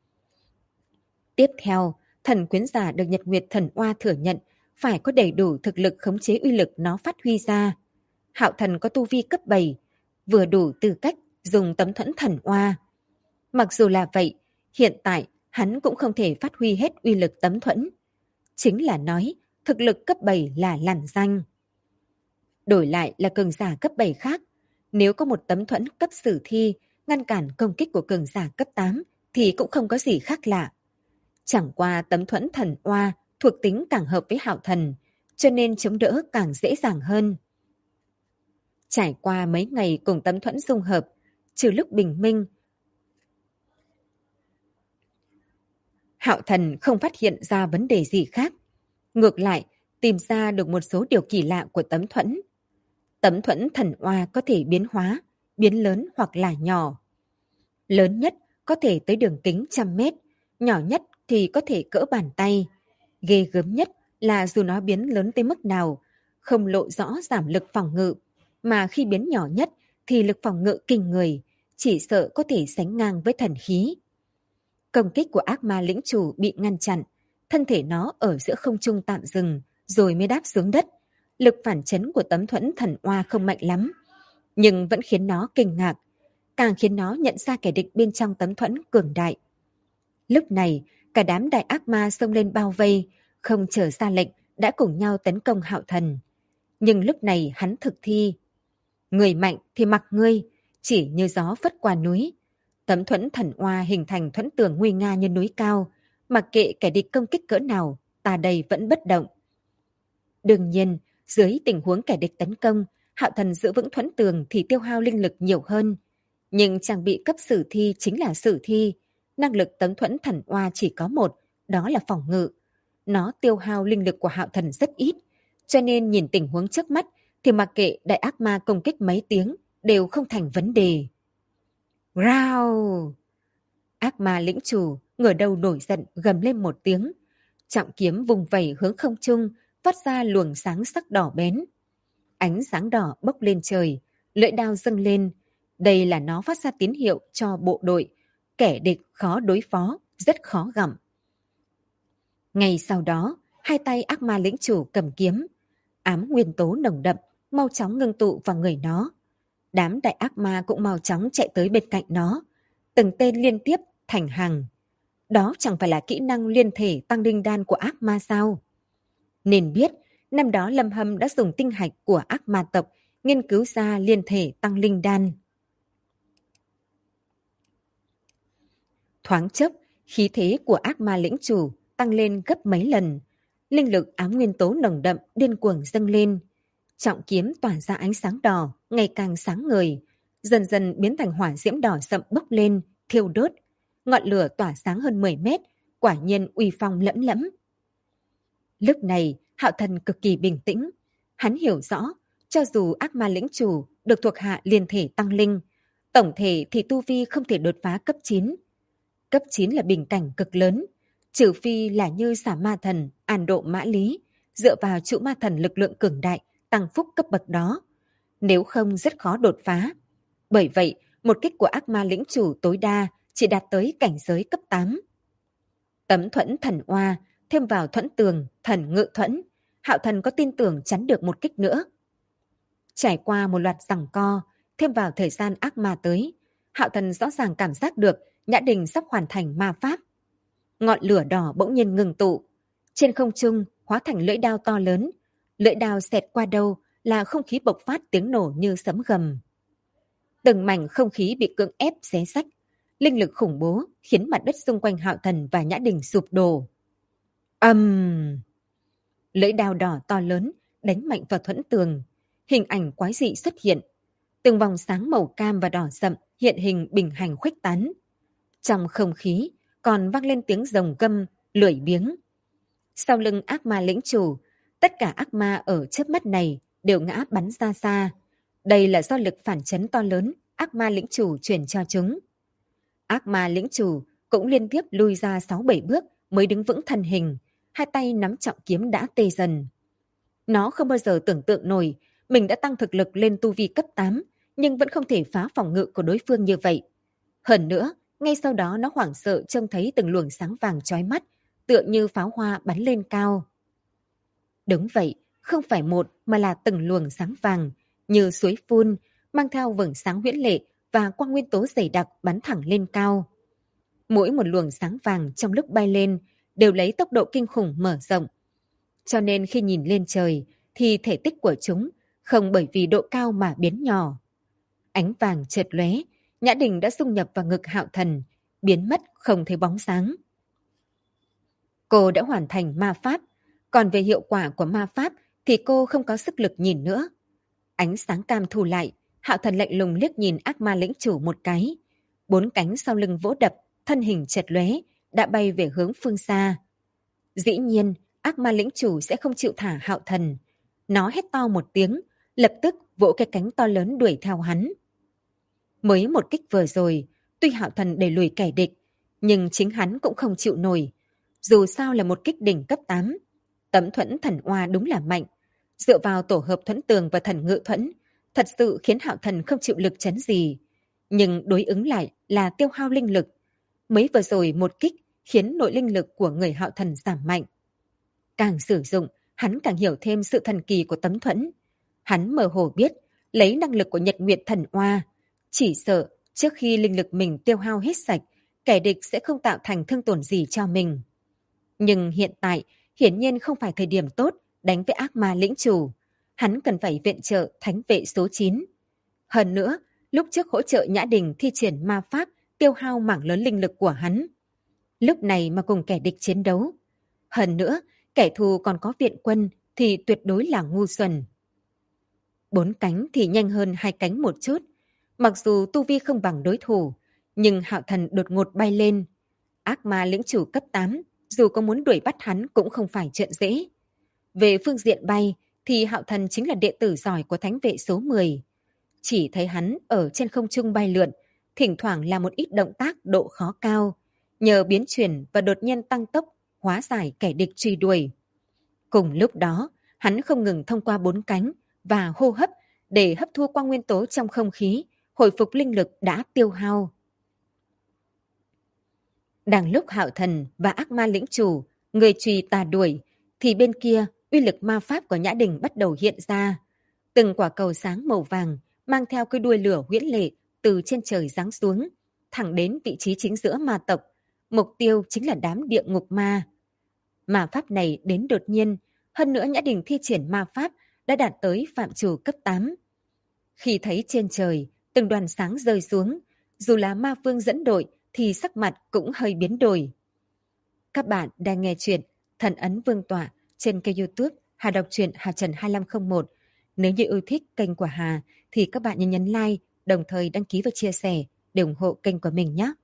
Tiếp theo, thần quyến giả được Nhật Nguyệt thần oa thừa nhận phải có đầy đủ thực lực khống chế uy lực nó phát huy ra. Hạo Thần có tu vi cấp 7, vừa đủ tư cách dùng tấm thuẫn thần oa. Mặc dù là vậy, hiện tại hắn cũng không thể phát huy hết uy lực tấm thuẫn. Chính là nói, thực lực cấp 7 là lằn danh. Đổi lại là cường giả cấp 7 khác, nếu có một tấm thuẫn cấp sử thi ngăn cản công kích của cường giả cấp 8 thì cũng không có gì khác lạ. Chẳng qua tấm thuẫn thần oa thuộc tính càng hợp với Hạo Thần, cho nên chống đỡ càng dễ dàng hơn. Trải qua mấy ngày cùng tấm thuẫn dung hợp, trừ lúc bình minh, Hạo Thần không phát hiện ra vấn đề gì khác. Ngược lại, tìm ra được một số điều kỳ lạ của tấm thuẫn. Tấm thuẫn thần oa có thể biến hóa, biến lớn hoặc là nhỏ. Lớn nhất có thể tới đường kính 100 mét, nhỏ nhất thì có thể cỡ bàn tay. Ghê gớm nhất là dù nó biến lớn tới mức nào, không lộ rõ giảm lực phòng ngự, mà khi biến nhỏ nhất thì lực phòng ngự kinh người, chỉ sợ có thể sánh ngang với thần khí. Công kích của ác ma lĩnh chủ bị ngăn chặn, thân thể nó ở giữa không trung tạm dừng, rồi mới đáp xuống đất. Lực phản chấn của tấm thuẫn thần oa không mạnh lắm, nhưng vẫn khiến nó kinh ngạc, càng khiến nó nhận ra kẻ địch bên trong tấm thuẫn cường đại. Lúc này, cả đám đại ác ma xông lên bao vây, không chờ ra lệnh, đã cùng nhau tấn công Hạo Thần. Nhưng lúc này hắn thực thi. Người mạnh thì mặc ngươi, chỉ như gió phất qua núi. Tấm thuẫn thần oa hình thành thuẫn tường nguy nga như núi cao, mặc kệ kẻ địch công kích cỡ nào, ta đây vẫn bất động. Đương nhiên, dưới tình huống kẻ địch tấn công, Hạo Thần giữ vững thuẫn tường thì tiêu hao linh lực nhiều hơn. Nhưng trang bị cấp sử thi chính là sử thi, năng lực tấm thuẫn thần oa chỉ có một, đó là phòng ngự. Nó tiêu hao linh lực của Hạo Thần rất ít, cho nên nhìn tình huống trước mắt thì mặc kệ đại ác ma công kích mấy tiếng đều không thành vấn đề. Rao! Ác ma lĩnh chủ ngửa đầu nổi giận gầm lên một tiếng. Trọng kiếm vùng vẩy hướng không trung, phát ra luồng sáng sắc đỏ bén. Ánh sáng đỏ bốc lên trời, lưỡi đao dâng lên. Đây là nó phát ra tín hiệu cho bộ đội. Kẻ địch khó đối phó, rất khó gặm. Ngay sau đó, hai tay ác ma lĩnh chủ cầm kiếm. Ám nguyên tố nồng đậm, mau chóng ngưng tụ vào người nó. Đám đại ác ma cũng mau chóng chạy tới bên cạnh nó. Từng tên liên tiếp thành hàng. Đó chẳng phải là kỹ năng liên thể tăng linh đan của ác ma sao? Nên biết, năm đó Lâm Hâm đã dùng tinh hạch của ác ma tộc nghiên cứu ra liên thể tăng linh đan. Thoáng chốc, khí thế của ác ma lĩnh chủ tăng lên gấp mấy lần. Linh lực ám nguyên tố nồng đậm điên cuồng dâng lên. Trọng kiếm tỏa ra ánh sáng đỏ, ngày càng sáng ngời, dần dần biến thành hỏa diễm đỏ sậm bốc lên, thiêu đốt. Ngọn lửa tỏa sáng hơn 10 mét, quả nhiên uy phong lẫm lẫm. Lúc này, Hạo Thần cực kỳ bình tĩnh. Hắn hiểu rõ, cho dù ác ma lĩnh chủ được thuộc hạ liên thể tăng linh, tổng thể thì tu vi không thể đột phá cấp 9. Cấp 9 là bình cảnh cực lớn, trừ phi là như xả ma thần, an độ mã lý, dựa vào trụ ma thần lực lượng cường đại, tăng phúc cấp bậc đó. Nếu không rất khó đột phá. Bởi vậy, một kích của ác ma lĩnh chủ tối đa chỉ đạt tới cảnh giới cấp 8. Tấm thuẫn thần oa, thêm vào thuẫn tường, thần ngự thuẫn, Hạo Thần có tin tưởng chắn được một kích nữa. Trải qua một loạt giằng co, thêm vào thời gian ác ma tới, Hạo Thần rõ ràng cảm giác được Nhã Đình sắp hoàn thành ma pháp. Ngọn lửa đỏ bỗng nhiên ngừng tụ. Trên không trung hóa thành lưỡi đao to lớn. Lưỡi đao xẹt qua đâu là không khí bộc phát tiếng nổ như sấm gầm. Từng mảnh không khí bị cưỡng ép xé xách. Linh lực khủng bố khiến mặt đất xung quanh Hạo Thần và Nhã Đình sụp đổ. Lưỡi đao đỏ to lớn đánh mạnh vào thuẫn tường. Hình ảnh quái dị xuất hiện. Từng vòng sáng màu cam và đỏ sậm hiện hình bình hành khuếch tán. Trong không khí còn vang lên tiếng rồng gầm, lưỡi biếng. Sau lưng ác ma lĩnh chủ, tất cả ác ma ở chớp mắt này đều ngã bắn ra xa. Đây là do lực phản chấn to lớn ác ma lĩnh chủ truyền cho chúng. Ác ma lĩnh chủ cũng liên tiếp lui ra 6-7 bước mới đứng vững thân hình, hai tay nắm trọng kiếm đã tê dần. Nó không bao giờ tưởng tượng nổi mình đã tăng thực lực lên tu vi cấp 8, nhưng vẫn không thể phá phòng ngự của đối phương như vậy. Hơn nữa, ngay sau đó nó hoảng sợ trông thấy từng luồng sáng vàng chói mắt, tựa như pháo hoa bắn lên cao. Đúng vậy, không phải một mà là từng luồng sáng vàng, như suối phun, mang theo vầng sáng huyễn lệ và quang nguyên tố dày đặc bắn thẳng lên cao. Mỗi một luồng sáng vàng trong lúc bay lên đều lấy tốc độ kinh khủng mở rộng. Cho nên khi nhìn lên trời thì thể tích của chúng không bởi vì độ cao mà biến nhỏ. Ánh vàng chợt lóe, Nhã Đình đã xung nhập vào ngực Hạo Thần, biến mất không thấy bóng sáng. Cô đã hoàn thành ma pháp, còn về hiệu quả của ma pháp thì cô không có sức lực nhìn nữa. Ánh sáng cam thu lại, Hạo Thần lạnh lùng liếc nhìn ác ma lĩnh chủ một cái. 4 cánh sau lưng vỗ đập, thân hình chợt lóe, đã bay về hướng phương xa. Dĩ nhiên, ác ma lĩnh chủ sẽ không chịu thả Hạo Thần. Nó hét to một tiếng, lập tức vỗ cái cánh to lớn đuổi theo hắn. Mới một kích vừa rồi, tuy Hạo Thần đẩy lùi kẻ địch, nhưng chính hắn cũng không chịu nổi. Dù sao là một kích đỉnh cấp 8, tấm thuẫn thần oa đúng là mạnh. Dựa vào tổ hợp thuẫn tường và thần ngự thuẫn, thật sự khiến Hạo Thần không chịu lực chấn gì. Nhưng đối ứng lại là tiêu hao linh lực. Mới vừa rồi một kích khiến nội linh lực của người Hạo Thần giảm mạnh. Càng sử dụng, hắn càng hiểu thêm sự thần kỳ của tấm thuẫn. Hắn mơ hồ biết, lấy năng lực của Nhật Nguyệt thần oa, chỉ sợ trước khi linh lực mình tiêu hao hết sạch, kẻ địch sẽ không tạo thành thương tổn gì cho mình. Nhưng hiện tại, hiển nhiên không phải thời điểm tốt đánh với ác ma lĩnh chủ. Hắn cần phải viện trợ thánh vệ số 9. Hơn nữa, lúc trước hỗ trợ Nhã Đình thi triển ma pháp tiêu hao mảng lớn linh lực của hắn. Lúc này mà cùng kẻ địch chiến đấu. Hơn nữa, kẻ thù còn có viện quân thì tuyệt đối là ngu xuẩn. 4 cánh thì nhanh hơn 2 cánh một chút. Mặc dù tu vi không bằng đối thủ, nhưng Hạo Thần đột ngột bay lên. Ác ma lĩnh chủ cấp 8, dù có muốn đuổi bắt hắn cũng không phải chuyện dễ. Về phương diện bay, thì Hạo Thần chính là đệ tử giỏi của thánh vệ số 10. Chỉ thấy hắn ở trên không trung bay lượn, thỉnh thoảng làm một ít động tác độ khó cao. Nhờ biến chuyển và đột nhiên tăng tốc, hóa giải kẻ địch truy đuổi. Cùng lúc đó, hắn không ngừng thông qua 4 cánh và hô hấp để hấp thu quang nguyên tố trong không khí, hồi phục linh lực đã tiêu hao. Đang lúc Hạo Thần và ác ma lĩnh chủ, người truy tà đuổi, thì bên kia uy lực ma pháp của Nhã Đình bắt đầu hiện ra. Từng quả cầu sáng màu vàng mang theo cái đuôi lửa huyễn lệ từ trên trời giáng xuống, thẳng đến vị trí chính giữa ma tộc. Mục tiêu chính là đám địa ngục ma. Ma pháp này đến đột nhiên, hơn nữa Nhã Đình thi triển ma pháp đã đạt tới phạm trù cấp 8. Khi thấy trên trời từng đoàn sáng rơi xuống, dù là ma vương dẫn đội thì sắc mặt cũng hơi biến đổi. Các bạn đang nghe chuyện Thần ấn vương tọa trên kênh YouTube Hà đọc truyện Hà Trần 2501. Nếu như yêu thích kênh của Hà thì các bạn nhấn like, đồng thời đăng ký và chia sẻ để ủng hộ kênh của mình nhé.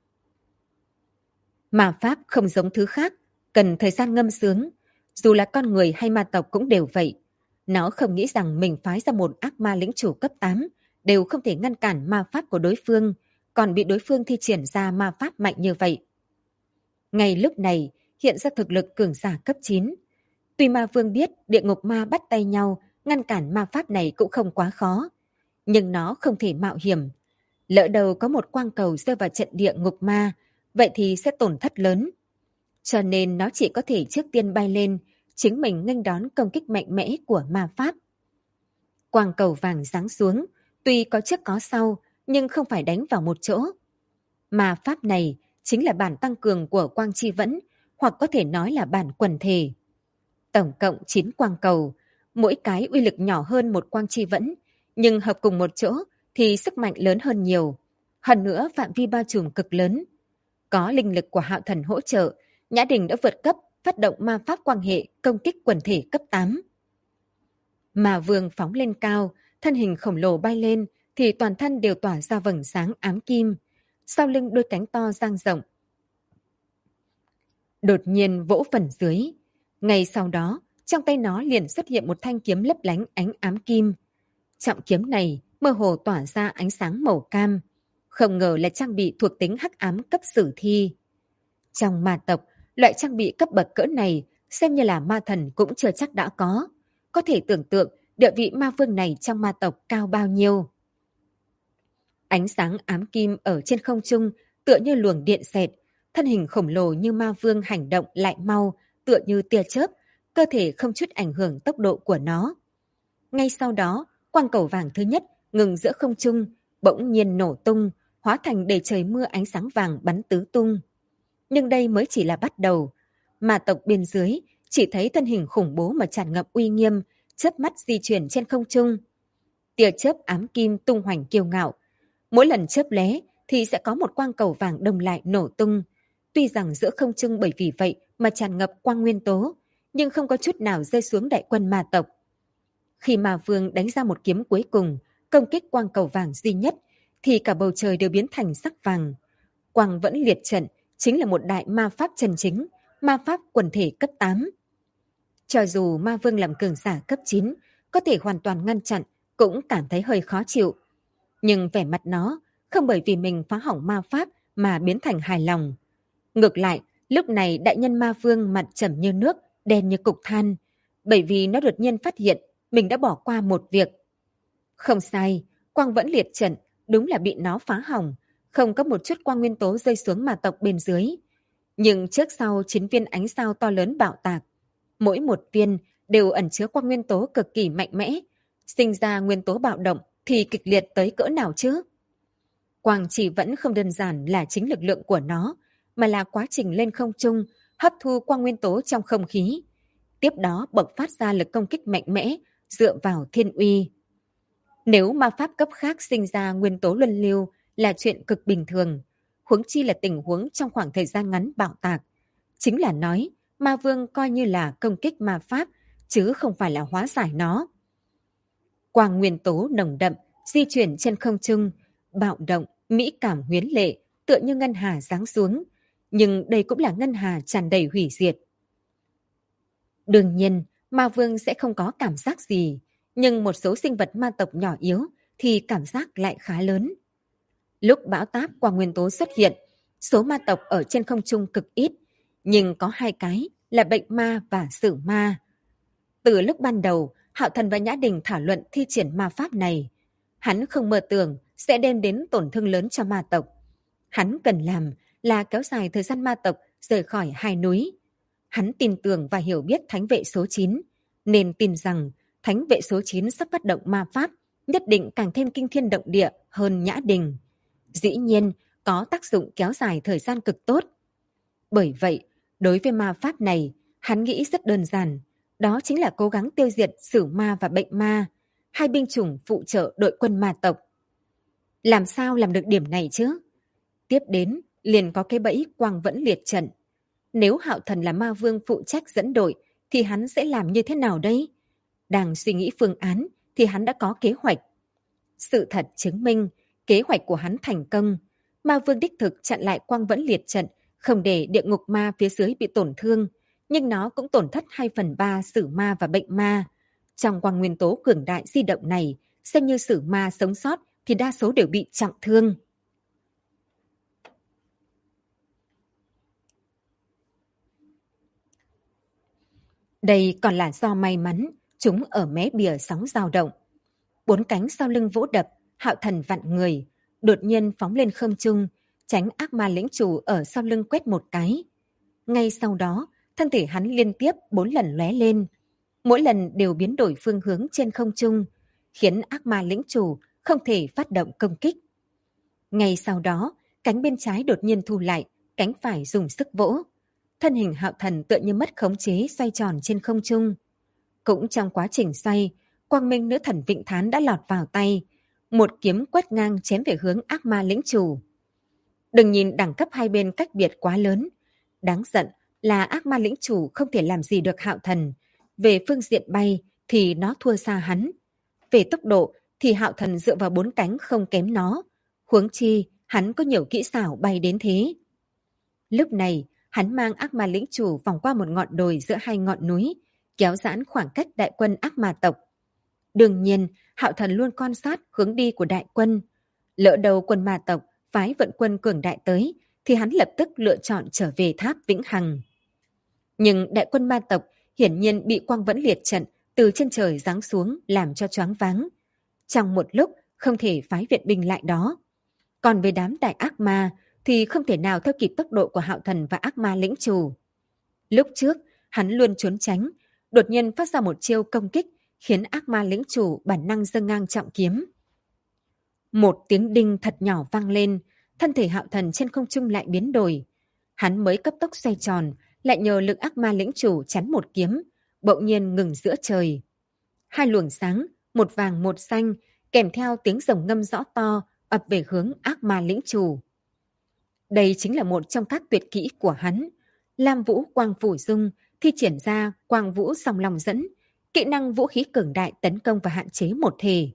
Ma pháp không giống thứ khác, cần thời gian ngâm sướng. Dù là con người hay ma tộc cũng đều vậy. Nó không nghĩ rằng mình phái ra một ác ma lĩnh chủ cấp 8 đều không thể ngăn cản ma pháp của đối phương, còn bị đối phương thi triển ra ma pháp mạnh như vậy. Ngay lúc này, hiện ra thực lực cường giả cấp 9. Tuy ma vương biết địa ngục ma bắt tay nhau, ngăn cản ma pháp này cũng không quá khó. Nhưng nó không thể mạo hiểm. Lỡ đầu có một quang cầu rơi vào trận địa ngục ma, vậy thì sẽ tổn thất lớn. Cho nên nó chỉ có thể trước tiên bay lên, chính mình nghênh đón công kích mạnh mẽ của ma pháp. Quang cầu vàng giáng xuống, tuy có trước có sau, nhưng không phải đánh vào một chỗ. Ma pháp này chính là bản tăng cường của quang chi vẫn, hoặc có thể nói là bản quần thể. Tổng cộng 9 quang cầu, mỗi cái uy lực nhỏ hơn một quang chi vẫn, nhưng hợp cùng một chỗ thì sức mạnh lớn hơn nhiều. Hơn nữa phạm vi bao trùm cực lớn. Có linh lực của Hạo Thần hỗ trợ, Nhã Đình đã vượt cấp, phát động ma pháp quang hệ công kích quần thể cấp 8. Ma vương phóng lên cao, thân hình khổng lồ bay lên thì toàn thân đều tỏa ra vầng sáng ám kim. Sau lưng đôi cánh to dang rộng. Đột nhiên vỗ phần dưới. Ngay sau đó, trong tay nó liền xuất hiện một thanh kiếm lấp lánh ánh ám kim. Trọng kiếm này mơ hồ tỏa ra ánh sáng màu cam. Không ngờ là trang bị thuộc tính hắc ám cấp sử thi. Trong ma tộc, loại trang bị cấp bậc cỡ này xem như là ma thần cũng chưa chắc đã có. Có thể tưởng tượng địa vị ma vương này trong ma tộc cao bao nhiêu. Ánh sáng ám kim ở trên không trung tựa như luồng điện xẹt, thân hình khổng lồ như ma vương hành động lại mau, tựa như tia chớp, cơ thể không chút ảnh hưởng tốc độ của nó. Ngay sau đó, quang cầu vàng thứ nhất ngừng giữa không trung, bỗng nhiên nổ tung, hóa thành đầy trời mưa ánh sáng vàng bắn tứ tung. Nhưng đây mới chỉ là bắt đầu. Ma tộc bên dưới chỉ thấy thân hình khủng bố mà tràn ngập uy nghiêm, chớp mắt di chuyển trên không trung. Tia chớp ám kim tung hoành kiêu ngạo. Mỗi lần chớp lóe thì sẽ có một quang cầu vàng đồng lại nổ tung. Tuy rằng giữa không trung bởi vì vậy mà tràn ngập quang nguyên tố, nhưng không có chút nào rơi xuống đại quân ma tộc. Khi ma vương đánh ra một kiếm cuối cùng, công kích quang cầu vàng duy nhất, thì cả bầu trời đều biến thành sắc vàng. Quang vẫn liệt trận, chính là một đại ma pháp chân chính, ma pháp quần thể cấp 8. Cho dù ma vương làm cường giả cấp 9, có thể hoàn toàn ngăn chặn, cũng cảm thấy hơi khó chịu. Nhưng vẻ mặt nó không bởi vì mình phá hỏng ma pháp mà biến thành hài lòng. Ngược lại, lúc này đại nhân ma vương mặt trầm như nước, đen như cục than, bởi vì nó đột nhiên phát hiện mình đã bỏ qua một việc. Không sai, quang vẫn liệt trận, đúng là bị nó phá hỏng, không có một chút quang nguyên tố rơi xuống ma tộc bên dưới. Nhưng trước sau 9 viên ánh sao to lớn bạo tạc, mỗi một viên đều ẩn chứa quang nguyên tố cực kỳ mạnh mẽ, sinh ra nguyên tố bạo động thì kịch liệt tới cỡ nào chứ? Quang chỉ vẫn không đơn giản là chính lực lượng của nó, mà là quá trình lên không trung, hấp thu quang nguyên tố trong không khí. Tiếp đó bộc phát ra lực công kích mạnh mẽ, dựa vào thiên uy. Nếu ma pháp cấp khác sinh ra nguyên tố luân lưu là chuyện cực bình thường, huống chi là tình huống trong khoảng thời gian ngắn bạo tạc. Chính là nói, ma vương coi như là công kích ma pháp, chứ không phải là hóa giải nó. Quang nguyên tố nồng đậm, di chuyển trên không trung, bạo động, mỹ cảm huyến lệ, tựa như ngân hà giáng xuống. Nhưng đây cũng là ngân hà tràn đầy hủy diệt. Đương nhiên, ma vương sẽ không có cảm giác gì, nhưng một số sinh vật ma tộc nhỏ yếu thì cảm giác lại khá lớn. Lúc bão táp quang nguyên tố xuất hiện, số ma tộc ở trên không trung cực ít, nhưng có 2 cái là bệnh ma và sử ma. Từ lúc ban đầu, Hạo Thần và Nhã Đình thảo luận thi triển ma pháp này. Hắn không mơ tưởng sẽ đem đến tổn thương lớn cho ma tộc. Hắn cần làm là kéo dài thời gian ma tộc rời khỏi hai núi. Hắn tin tưởng và hiểu biết thánh vệ số 9, nên tin rằng thánh vệ số 9 sắp phát động ma pháp, nhất định càng thêm kinh thiên động địa hơn Nhã Đình. Dĩ nhiên, có tác dụng kéo dài thời gian cực tốt. Bởi vậy, đối với ma pháp này, hắn nghĩ rất đơn giản. Đó chính là cố gắng tiêu diệt sử ma và bệnh ma, hai binh chủng phụ trợ đội quân ma tộc. Làm sao làm được điểm này chứ? Tiếp đến, liền có cái bẫy quang vẫn liệt trận. Nếu Hạo Thần là ma vương phụ trách dẫn đội, thì hắn sẽ làm như thế nào đây? Đang suy nghĩ phương án, thì hắn đã có kế hoạch. Sự thật chứng minh, kế hoạch của hắn thành công. Ma vương đích thực chặn lại quang vẫn liệt trận, không để địa ngục ma phía dưới bị tổn thương, nhưng nó cũng tổn thất 2/3 sử ma và bệnh ma. Trong quang nguyên tố cường đại di động này, xem như sử ma sống sót thì đa số đều bị trọng thương. Đây còn là do may mắn, chúng ở mé bìa sóng dao động. 4 cánh sau lưng vỗ đập, Hạo Thần vặn người, đột nhiên phóng lên không trung, tránh ác ma lĩnh chủ ở sau lưng quét một cái. Ngay sau đó, thân thể hắn liên tiếp 4 lần lóe lên. Mỗi lần đều biến đổi phương hướng trên không trung, khiến ác ma lĩnh chủ không thể phát động công kích. Ngay sau đó, cánh bên trái đột nhiên thu lại, cánh phải dùng sức vỗ. Thân hình Hạo Thần tựa như mất khống chế xoay tròn trên không trung. Cũng trong quá trình xoay, quang minh nữ thần Vịnh Thán đã lọt vào tay. Một kiếm quét ngang chém về hướng ác ma lĩnh chủ. Đừng nhìn đẳng cấp hai bên cách biệt quá lớn. Đáng giận là ác ma lĩnh chủ không thể làm gì được Hạo Thần. Về phương diện bay thì nó thua xa hắn. Về tốc độ thì Hạo Thần dựa vào 4 cánh không kém nó. Huống chi hắn có nhiều kỹ xảo bay đến thế. Lúc này hắn mang ác ma lĩnh chủ vòng qua một ngọn đồi giữa hai ngọn núi, kéo giãn khoảng cách đại quân ác ma tộc. Đương nhiên, Hạo Thần luôn quan sát hướng đi của đại quân. Lỡ đầu quân ma tộc phái vận quân cường đại tới, thì hắn lập tức lựa chọn trở về tháp Vĩnh Hằng. Nhưng đại quân ma tộc hiển nhiên bị quang vẫn liệt trận từ trên trời giáng xuống làm cho choáng váng. Trong một lúc không thể phái viện binh lại đó. Còn về đám đại ác ma thì không thể nào theo kịp tốc độ của Hạo Thần và ác ma lĩnh chủ. Lúc trước, hắn luôn trốn tránh, đột nhiên phát ra một chiêu công kích khiến ác ma lĩnh chủ bản năng giơ ngang trọng kiếm. Một tiếng đinh thật nhỏ vang lên, thân thể Hạo Thần trên không trung lại biến đổi. Hắn mới cấp tốc xoay tròn, lại nhờ lực ác ma lĩnh chủ chắn một kiếm, bỗng nhiên ngừng giữa trời. Hai luồng sáng, một vàng một xanh, kèm theo tiếng rồng ngâm rõ to, ập về hướng ác ma lĩnh chủ. Đây chính là một trong các tuyệt kỹ của hắn. Lam Vũ Quang Phủ Dung thi triển ra Quang Vũ Song Long Dẫn, kỹ năng vũ khí cường đại tấn công và hạn chế một thể.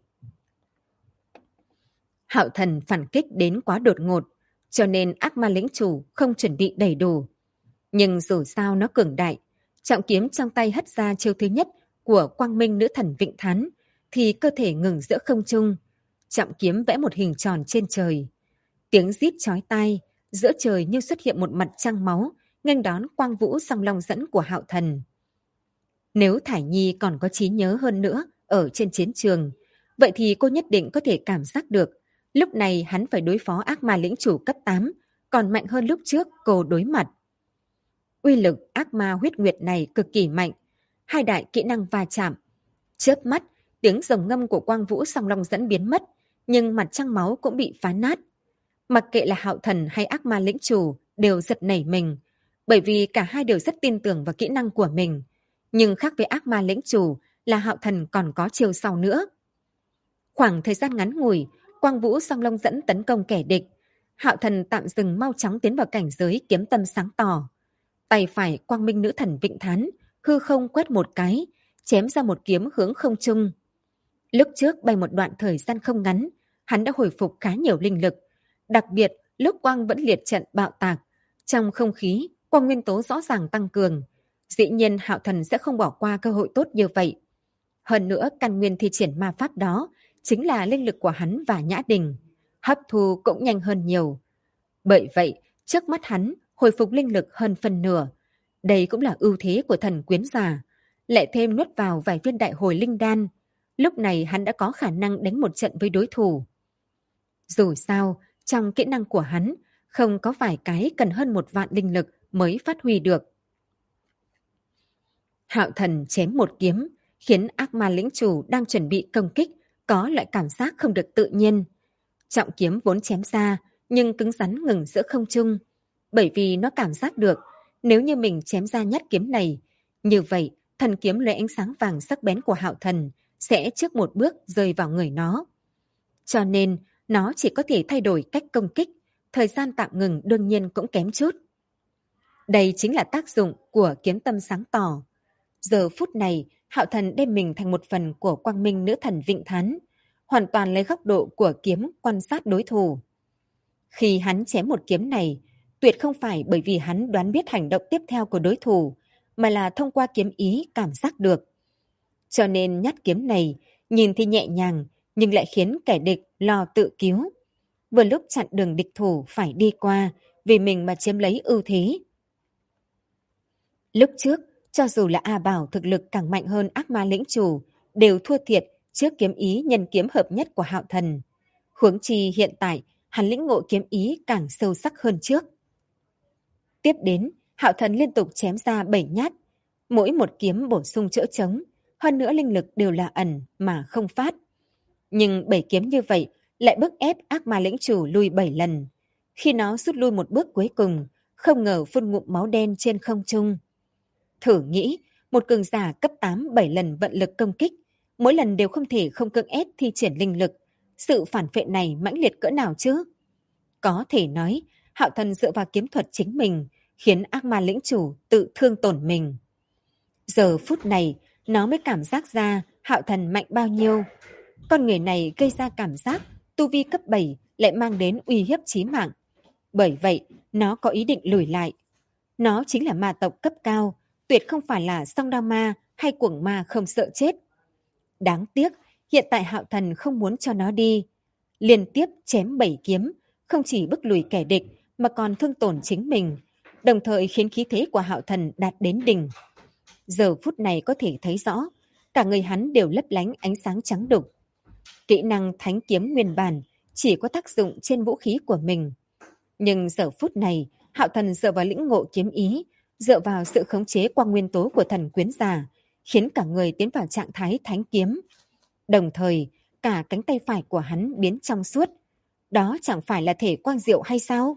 Hạo Thần phản kích đến quá đột ngột, cho nên ác ma lĩnh chủ không chuẩn bị đầy đủ. Nhưng dù sao nó cường đại, trọng kiếm trong tay hất ra chiêu thứ nhất của quang minh nữ thần Vịnh Thán, thì cơ thể ngừng giữa không trung. Trọng kiếm vẽ một hình tròn trên trời. Tiếng rít chói tai, giữa trời như xuất hiện một mặt trăng máu, nghênh đón quang vũ song long dẫn của Hạo Thần. Nếu Thải Nhi còn có trí nhớ hơn nữa ở trên chiến trường, vậy thì cô nhất định có thể cảm giác được lúc này hắn phải đối phó ác ma lĩnh chủ cấp 8, còn mạnh hơn lúc trước cô đối mặt. Uy lực ác ma huyết nguyệt này cực kỳ mạnh, hai đại kỹ năng va chạm. Chớp mắt, tiếng rồng ngâm của quang vũ song long dẫn biến mất, nhưng mặt trăng máu cũng bị phá nát. Mặc kệ là Hạo Thần hay ác ma lĩnh chủ đều giật nảy mình, bởi vì cả hai đều rất tin tưởng vào kỹ năng của mình. Nhưng khác với ác ma lĩnh chủ là Hạo Thần còn có chiều sau nữa. Khoảng thời gian ngắn ngủi, quang vũ song long dẫn tấn công kẻ địch. Hạo Thần tạm dừng mau chóng tiến vào cảnh giới kiếm tâm sáng tỏ. Tay phải quang minh nữ thần Vịnh Thán, hư không quét một cái, chém ra một kiếm hướng không trung. Lúc trước bay một đoạn thời gian không ngắn, hắn đã hồi phục khá nhiều linh lực. Đặc biệt, lúc quang vẫn liệt trận bạo tạc, trong không khí, quang nguyên tố rõ ràng tăng cường. Dĩ nhiên Hạo Thần sẽ không bỏ qua cơ hội tốt như vậy. Hơn nữa, căn nguyên thi triển ma pháp đó chính là linh lực của hắn và Nhã Đình. Hấp thu cũng nhanh hơn nhiều. Bởi vậy, trước mắt hắn hồi phục linh lực hơn phân nửa. Đây cũng là ưu thế của thần quyến giả, lại thêm nuốt vào vài viên đại hồi linh đan. Lúc này hắn đã có khả năng đánh một trận với đối thủ. Dù sao, trong kỹ năng của hắn, không có vài cái cần hơn 1.000.000 linh lực mới phát huy được. Hạo Thần chém một kiếm, khiến ác ma lĩnh chủ đang chuẩn bị công kích, có loại cảm giác không được tự nhiên. Trọng kiếm vốn chém ra, nhưng cứng rắn ngừng giữa không trung. Bởi vì nó cảm giác được, nếu như mình chém ra nhát kiếm này, như vậy thần kiếm lóe ánh sáng vàng sắc bén của Hạo Thần sẽ trước một bước rơi vào người nó. Cho nên, nó chỉ có thể thay đổi cách công kích, thời gian tạm ngừng đương nhiên cũng kém chút. Đây chính là tác dụng của kiếm tâm sáng tỏ. Giờ phút này, Hạo Thần đem mình thành một phần của quang minh nữ thần Vịnh Thán, hoàn toàn lấy góc độ của kiếm quan sát đối thủ. Khi hắn chém một kiếm này, tuyệt không phải bởi vì hắn đoán biết hành động tiếp theo của đối thủ, mà là thông qua kiếm ý cảm giác được. Cho nên nhát kiếm này, nhìn thì nhẹ nhàng, nhưng lại khiến kẻ địch lo tự cứu. Vừa lúc chặn đường địch thủ phải đi qua, vì mình mà chiếm lấy ưu thế. Lúc trước, cho dù là A Bảo thực lực càng mạnh hơn ác ma lĩnh chủ, đều thua thiệt trước kiếm ý nhân kiếm hợp nhất của Hạo Thần. Huống chi hiện tại, hắn lĩnh ngộ kiếm ý càng sâu sắc hơn trước. Tiếp đến, Hạo Thần liên tục chém ra 7 nhát, mỗi một kiếm bổ sung chữa trống, hơn nữa linh lực đều là ẩn mà không phát. Nhưng 7 kiếm như vậy lại bức ép ác ma lĩnh chủ lui 7 lần. Khi nó rút lui một bước cuối cùng, không ngờ phun ngụm máu đen trên không trung. Thử nghĩ, một cường giả cấp 8 7 lần vận lực công kích, mỗi lần đều không thể không cưỡng ép thi triển linh lực. Sự phản phệ này mãnh liệt cỡ nào chứ? Có thể nói, Hạo Thần dựa vào kiếm thuật chính mình, khiến ác ma lĩnh chủ tự thương tổn mình. Giờ phút này, nó mới cảm giác ra Hạo Thần mạnh bao nhiêu. Con người này gây ra cảm giác tu vi cấp 7 lại mang đến uy hiếp chí mạng. Bởi vậy, nó có ý định lùi lại. Nó chính là ma tộc cấp cao, tuyệt không phải là song đao ma hay cuồng ma không sợ chết. Đáng tiếc, hiện tại Hạo Thần không muốn cho nó đi. Liên tiếp chém 7 kiếm, không chỉ bức lùi kẻ địch mà còn thương tổn chính mình, đồng thời khiến khí thế của Hạo Thần đạt đến đỉnh. Giờ phút này có thể thấy rõ, cả người hắn đều lấp lánh ánh sáng trắng đục. Kỹ năng thánh kiếm nguyên bản chỉ có tác dụng trên vũ khí của mình. Nhưng giờ phút này, Hạo Thần dựa vào lĩnh ngộ kiếm ý, dựa vào sự khống chế quang nguyên tố của thần quyến giả, khiến cả người tiến vào trạng thái thánh kiếm. Đồng thời, cả cánh tay phải của hắn biến trong suốt. Đó chẳng phải là thể quang diệu hay sao?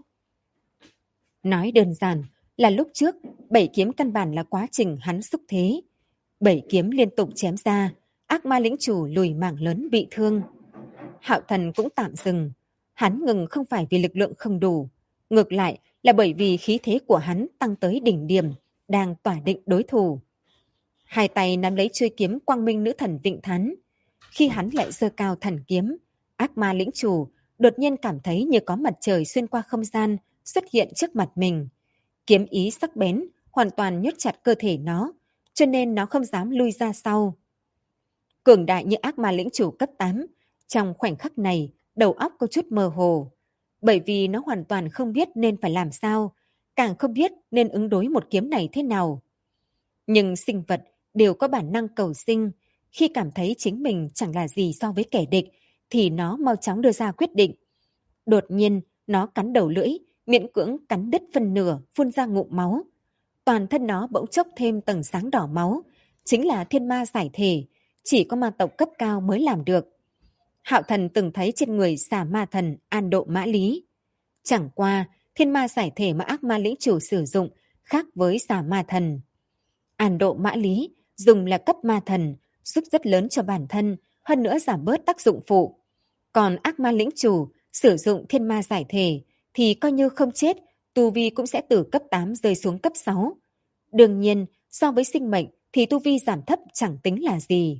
Nói đơn giản là lúc trước, 7 kiếm căn bản là quá trình hắn xúc thế. 7 kiếm liên tục chém ra, ác ma lĩnh chủ lùi mảng lớn bị thương. Hạo Thần cũng tạm dừng. Hắn ngừng không phải vì lực lượng không đủ, ngược lại là bởi vì khí thế của hắn tăng tới đỉnh điểm, đang tỏa định đối thủ. Hai tay nắm lấy chuôi kiếm quang minh nữ thần Vịnh Thán. Khi hắn lại giơ cao thần kiếm, ác ma lĩnh chủ đột nhiên cảm thấy như có mặt trời xuyên qua không gian xuất hiện trước mặt mình. Kiếm ý sắc bén hoàn toàn nhốt chặt cơ thể nó, cho nên nó không dám lui ra sau. Cường đại như ác ma lĩnh chủ cấp 8, trong khoảnh khắc này, đầu óc có chút mơ hồ. Bởi vì nó hoàn toàn không biết nên phải làm sao, càng không biết nên ứng đối một kiếm này thế nào. Nhưng sinh vật đều có bản năng cầu sinh. Khi cảm thấy chính mình chẳng là gì so với kẻ địch, thì nó mau chóng đưa ra quyết định. Đột nhiên, nó cắn đầu lưỡi, miễn cưỡng cắn đứt phân nửa, phun ra ngụm máu. Toàn thân nó bỗng chốc thêm tầng sáng đỏ máu. Chính là thiên ma giải thể, chỉ có ma tộc cấp cao mới làm được. Hạo Thần từng thấy trên người xà ma thần An Độ Mã Lý. Chẳng qua, thiên ma giải thể mà ác ma lĩnh chủ sử dụng khác với xà ma thần. An Độ Mã Lý dùng là cấp ma thần, giúp rất lớn cho bản thân, hơn nữa giảm bớt tác dụng phụ. Còn ác ma lĩnh chủ sử dụng thiên ma giải thể thì coi như không chết, tu vi cũng sẽ từ cấp 8 rơi xuống cấp 6. Đương nhiên, so với sinh mệnh thì tu vi giảm thấp chẳng tính là gì.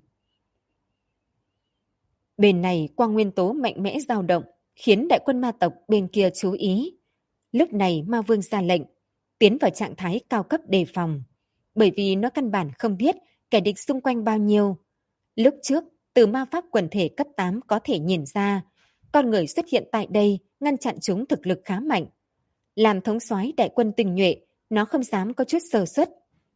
Bên này quang nguyên tố mạnh mẽ dao động, khiến đại quân ma tộc bên kia chú ý. Lúc này ma vương ra lệnh, tiến vào trạng thái cao cấp đề phòng. Bởi vì nó căn bản không biết kẻ địch xung quanh bao nhiêu. Lúc trước, từ ma pháp quần thể cấp 8 có thể nhìn ra, con người xuất hiện tại đây ngăn chặn chúng thực lực khá mạnh. Làm thống soái đại quân tinh nhuệ, nó không dám có chút sơ suất.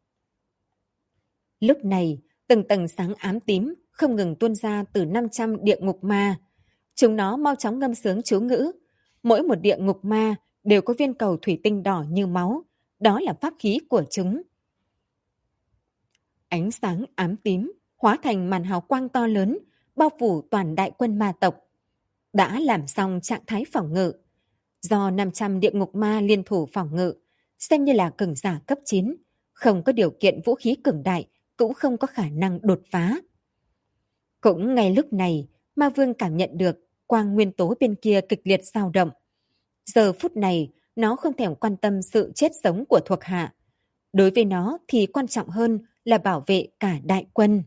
Lúc này, từng tầng sáng ám tím không ngừng tuôn ra từ 500 địa ngục ma. Chúng nó mau chóng ngâm sướng chú ngữ. Mỗi một địa ngục ma đều có viên cầu thủy tinh đỏ như máu. Đó là pháp khí của chúng. Ánh sáng ám tím hóa thành màn hào quang to lớn, bao phủ toàn đại quân ma tộc. Đã làm xong trạng thái phòng ngự. Do 500 địa ngục ma liên thủ phòng ngự, xem như là cường giả cấp 9, không có điều kiện vũ khí cường đại, cũng không có khả năng đột phá. Cũng ngay lúc này, Ma Vương cảm nhận được quang nguyên tố bên kia kịch liệt dao động. Giờ phút này, nó không thèm quan tâm sự chết sống của thuộc hạ. Đối với nó thì quan trọng hơn là bảo vệ cả đại quân.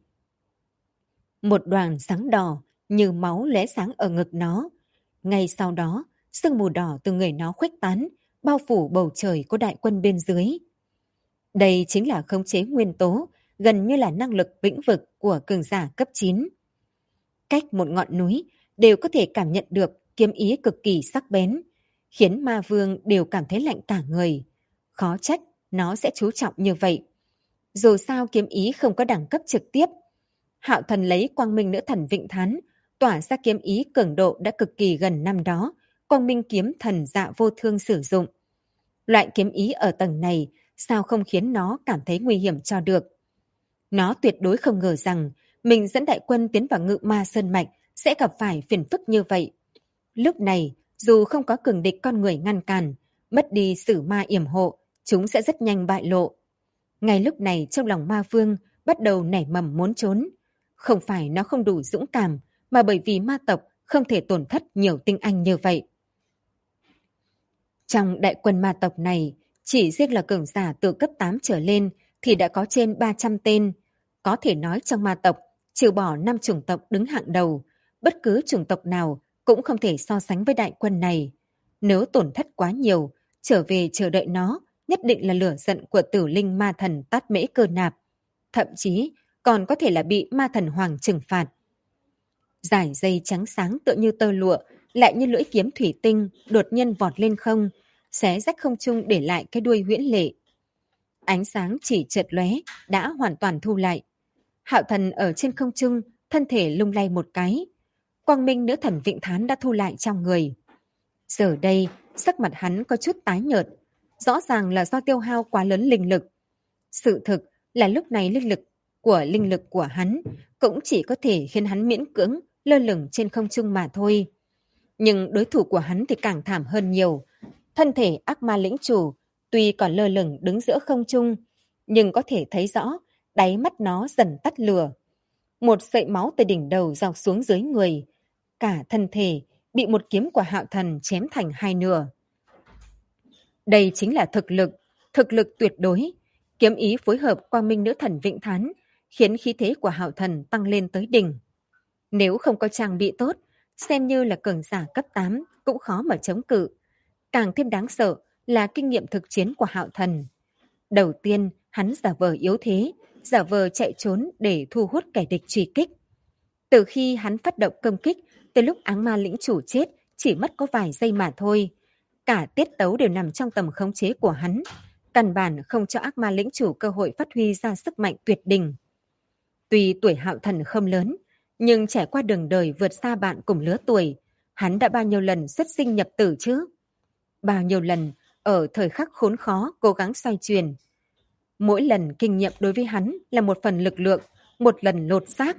Một đoàn sáng đỏ như máu lóe sáng ở ngực nó. Ngay sau đó, sương mù đỏ từ người nó khuếch tán, bao phủ bầu trời của đại quân bên dưới. Đây chính là khống chế nguyên tố, gần như là năng lực vĩnh vực của cường giả cấp 9. Cách một ngọn núi đều có thể cảm nhận được kiếm ý cực kỳ sắc bén, khiến Ma Vương đều cảm thấy lạnh cả người. Khó trách nó sẽ chú trọng như vậy. Dù sao kiếm ý không có đẳng cấp trực tiếp. Hạo Thần lấy Quang Minh Nữ Thần Vịnh Thán, tỏa ra kiếm ý cường độ đã cực kỳ gần năm đó, Quang Minh kiếm thần Dạ Vô Thương sử dụng. Loại kiếm ý ở tầng này sao không khiến nó cảm thấy nguy hiểm cho được. Nó tuyệt đối không ngờ rằng mình dẫn đại quân tiến vào Ngự Ma Sơn Mạch sẽ gặp phải phiền phức như vậy. Lúc này, dù không có cường địch con người ngăn cản, mất đi sử ma yểm hộ, chúng sẽ rất nhanh bại lộ. Ngay lúc này trong lòng Ma Vương bắt đầu nảy mầm muốn trốn. Không phải nó không đủ dũng cảm, mà bởi vì ma tộc không thể tổn thất nhiều tinh anh như vậy. Trong đại quân ma tộc này, chỉ riêng là cường giả từ cấp 8 trở lên thì đã có trên 300 tên. Có thể nói trong ma tộc, trừ bỏ 5 chủng tộc đứng hạng đầu, bất cứ chủng tộc nào cũng không thể so sánh với đại quân này. Nếu tổn thất quá nhiều, trở về chờ đợi nó, nhất định là lửa giận của tử linh ma thần Tát Mễ Cơ Nạp. Thậm chí còn có thể là bị ma thần hoàng trừng phạt. Dải dây trắng sáng tựa như tơ lụa, lại như lưỡi kiếm thủy tinh, đột nhiên vọt lên không, xé rách không trung để lại cái đuôi huyễn lệ. Ánh sáng chỉ chợt lóe, đã hoàn toàn thu lại. Hạo Thần ở trên không trung, thân thể lung lay một cái. Quang Minh Nữ Thần Vịnh Thán đã thu lại trong người. Giờ đây, sắc mặt hắn có chút tái nhợt, rõ ràng là do tiêu hao quá lớn linh lực. Sự thực là lúc này linh lực của hắn cũng chỉ có thể khiến hắn miễn cưỡng lơ lửng trên không trung mà thôi. Nhưng đối thủ của hắn thì càng thảm hơn nhiều. Thân thể ác ma lĩnh chủ tuy còn lơ lửng đứng giữa không trung, nhưng có thể thấy rõ đáy mắt nó dần tắt lửa. Một sợi máu từ đỉnh đầu dọc xuống dưới người. Cả thân thể bị một kiếm của Hạo Thần chém thành hai nửa. Đây chính là thực lực tuyệt đối. Kiếm ý phối hợp Quang Minh Nữ Thần Vịnh Thán khiến khí thế của Hạo Thần tăng lên tới đỉnh. Nếu không có trang bị tốt, xem như là cường giả cấp 8 cũng khó mà chống cự. Càng thêm đáng sợ là kinh nghiệm thực chiến của Hạo Thần. Đầu tiên, hắn giả vờ yếu thế, giả vờ chạy trốn để thu hút kẻ địch truy kích. Từ khi hắn phát động công kích, tới lúc áng ma lĩnh chủ chết chỉ mất có vài giây mà thôi. Cả tiết tấu đều nằm trong tầm khống chế của hắn. Căn bản không cho ác ma lĩnh chủ cơ hội phát huy ra sức mạnh tuyệt đỉnh. Tuy tuổi Hạo Thần không lớn, nhưng trải qua đường đời vượt xa bạn cùng lứa tuổi, hắn đã bao nhiêu lần xuất sinh nhập tử chứ? Bao nhiêu lần ở thời khắc khốn khó cố gắng xoay chuyển. Mỗi lần kinh nghiệm đối với hắn là một phần lực lượng, một lần lột xác.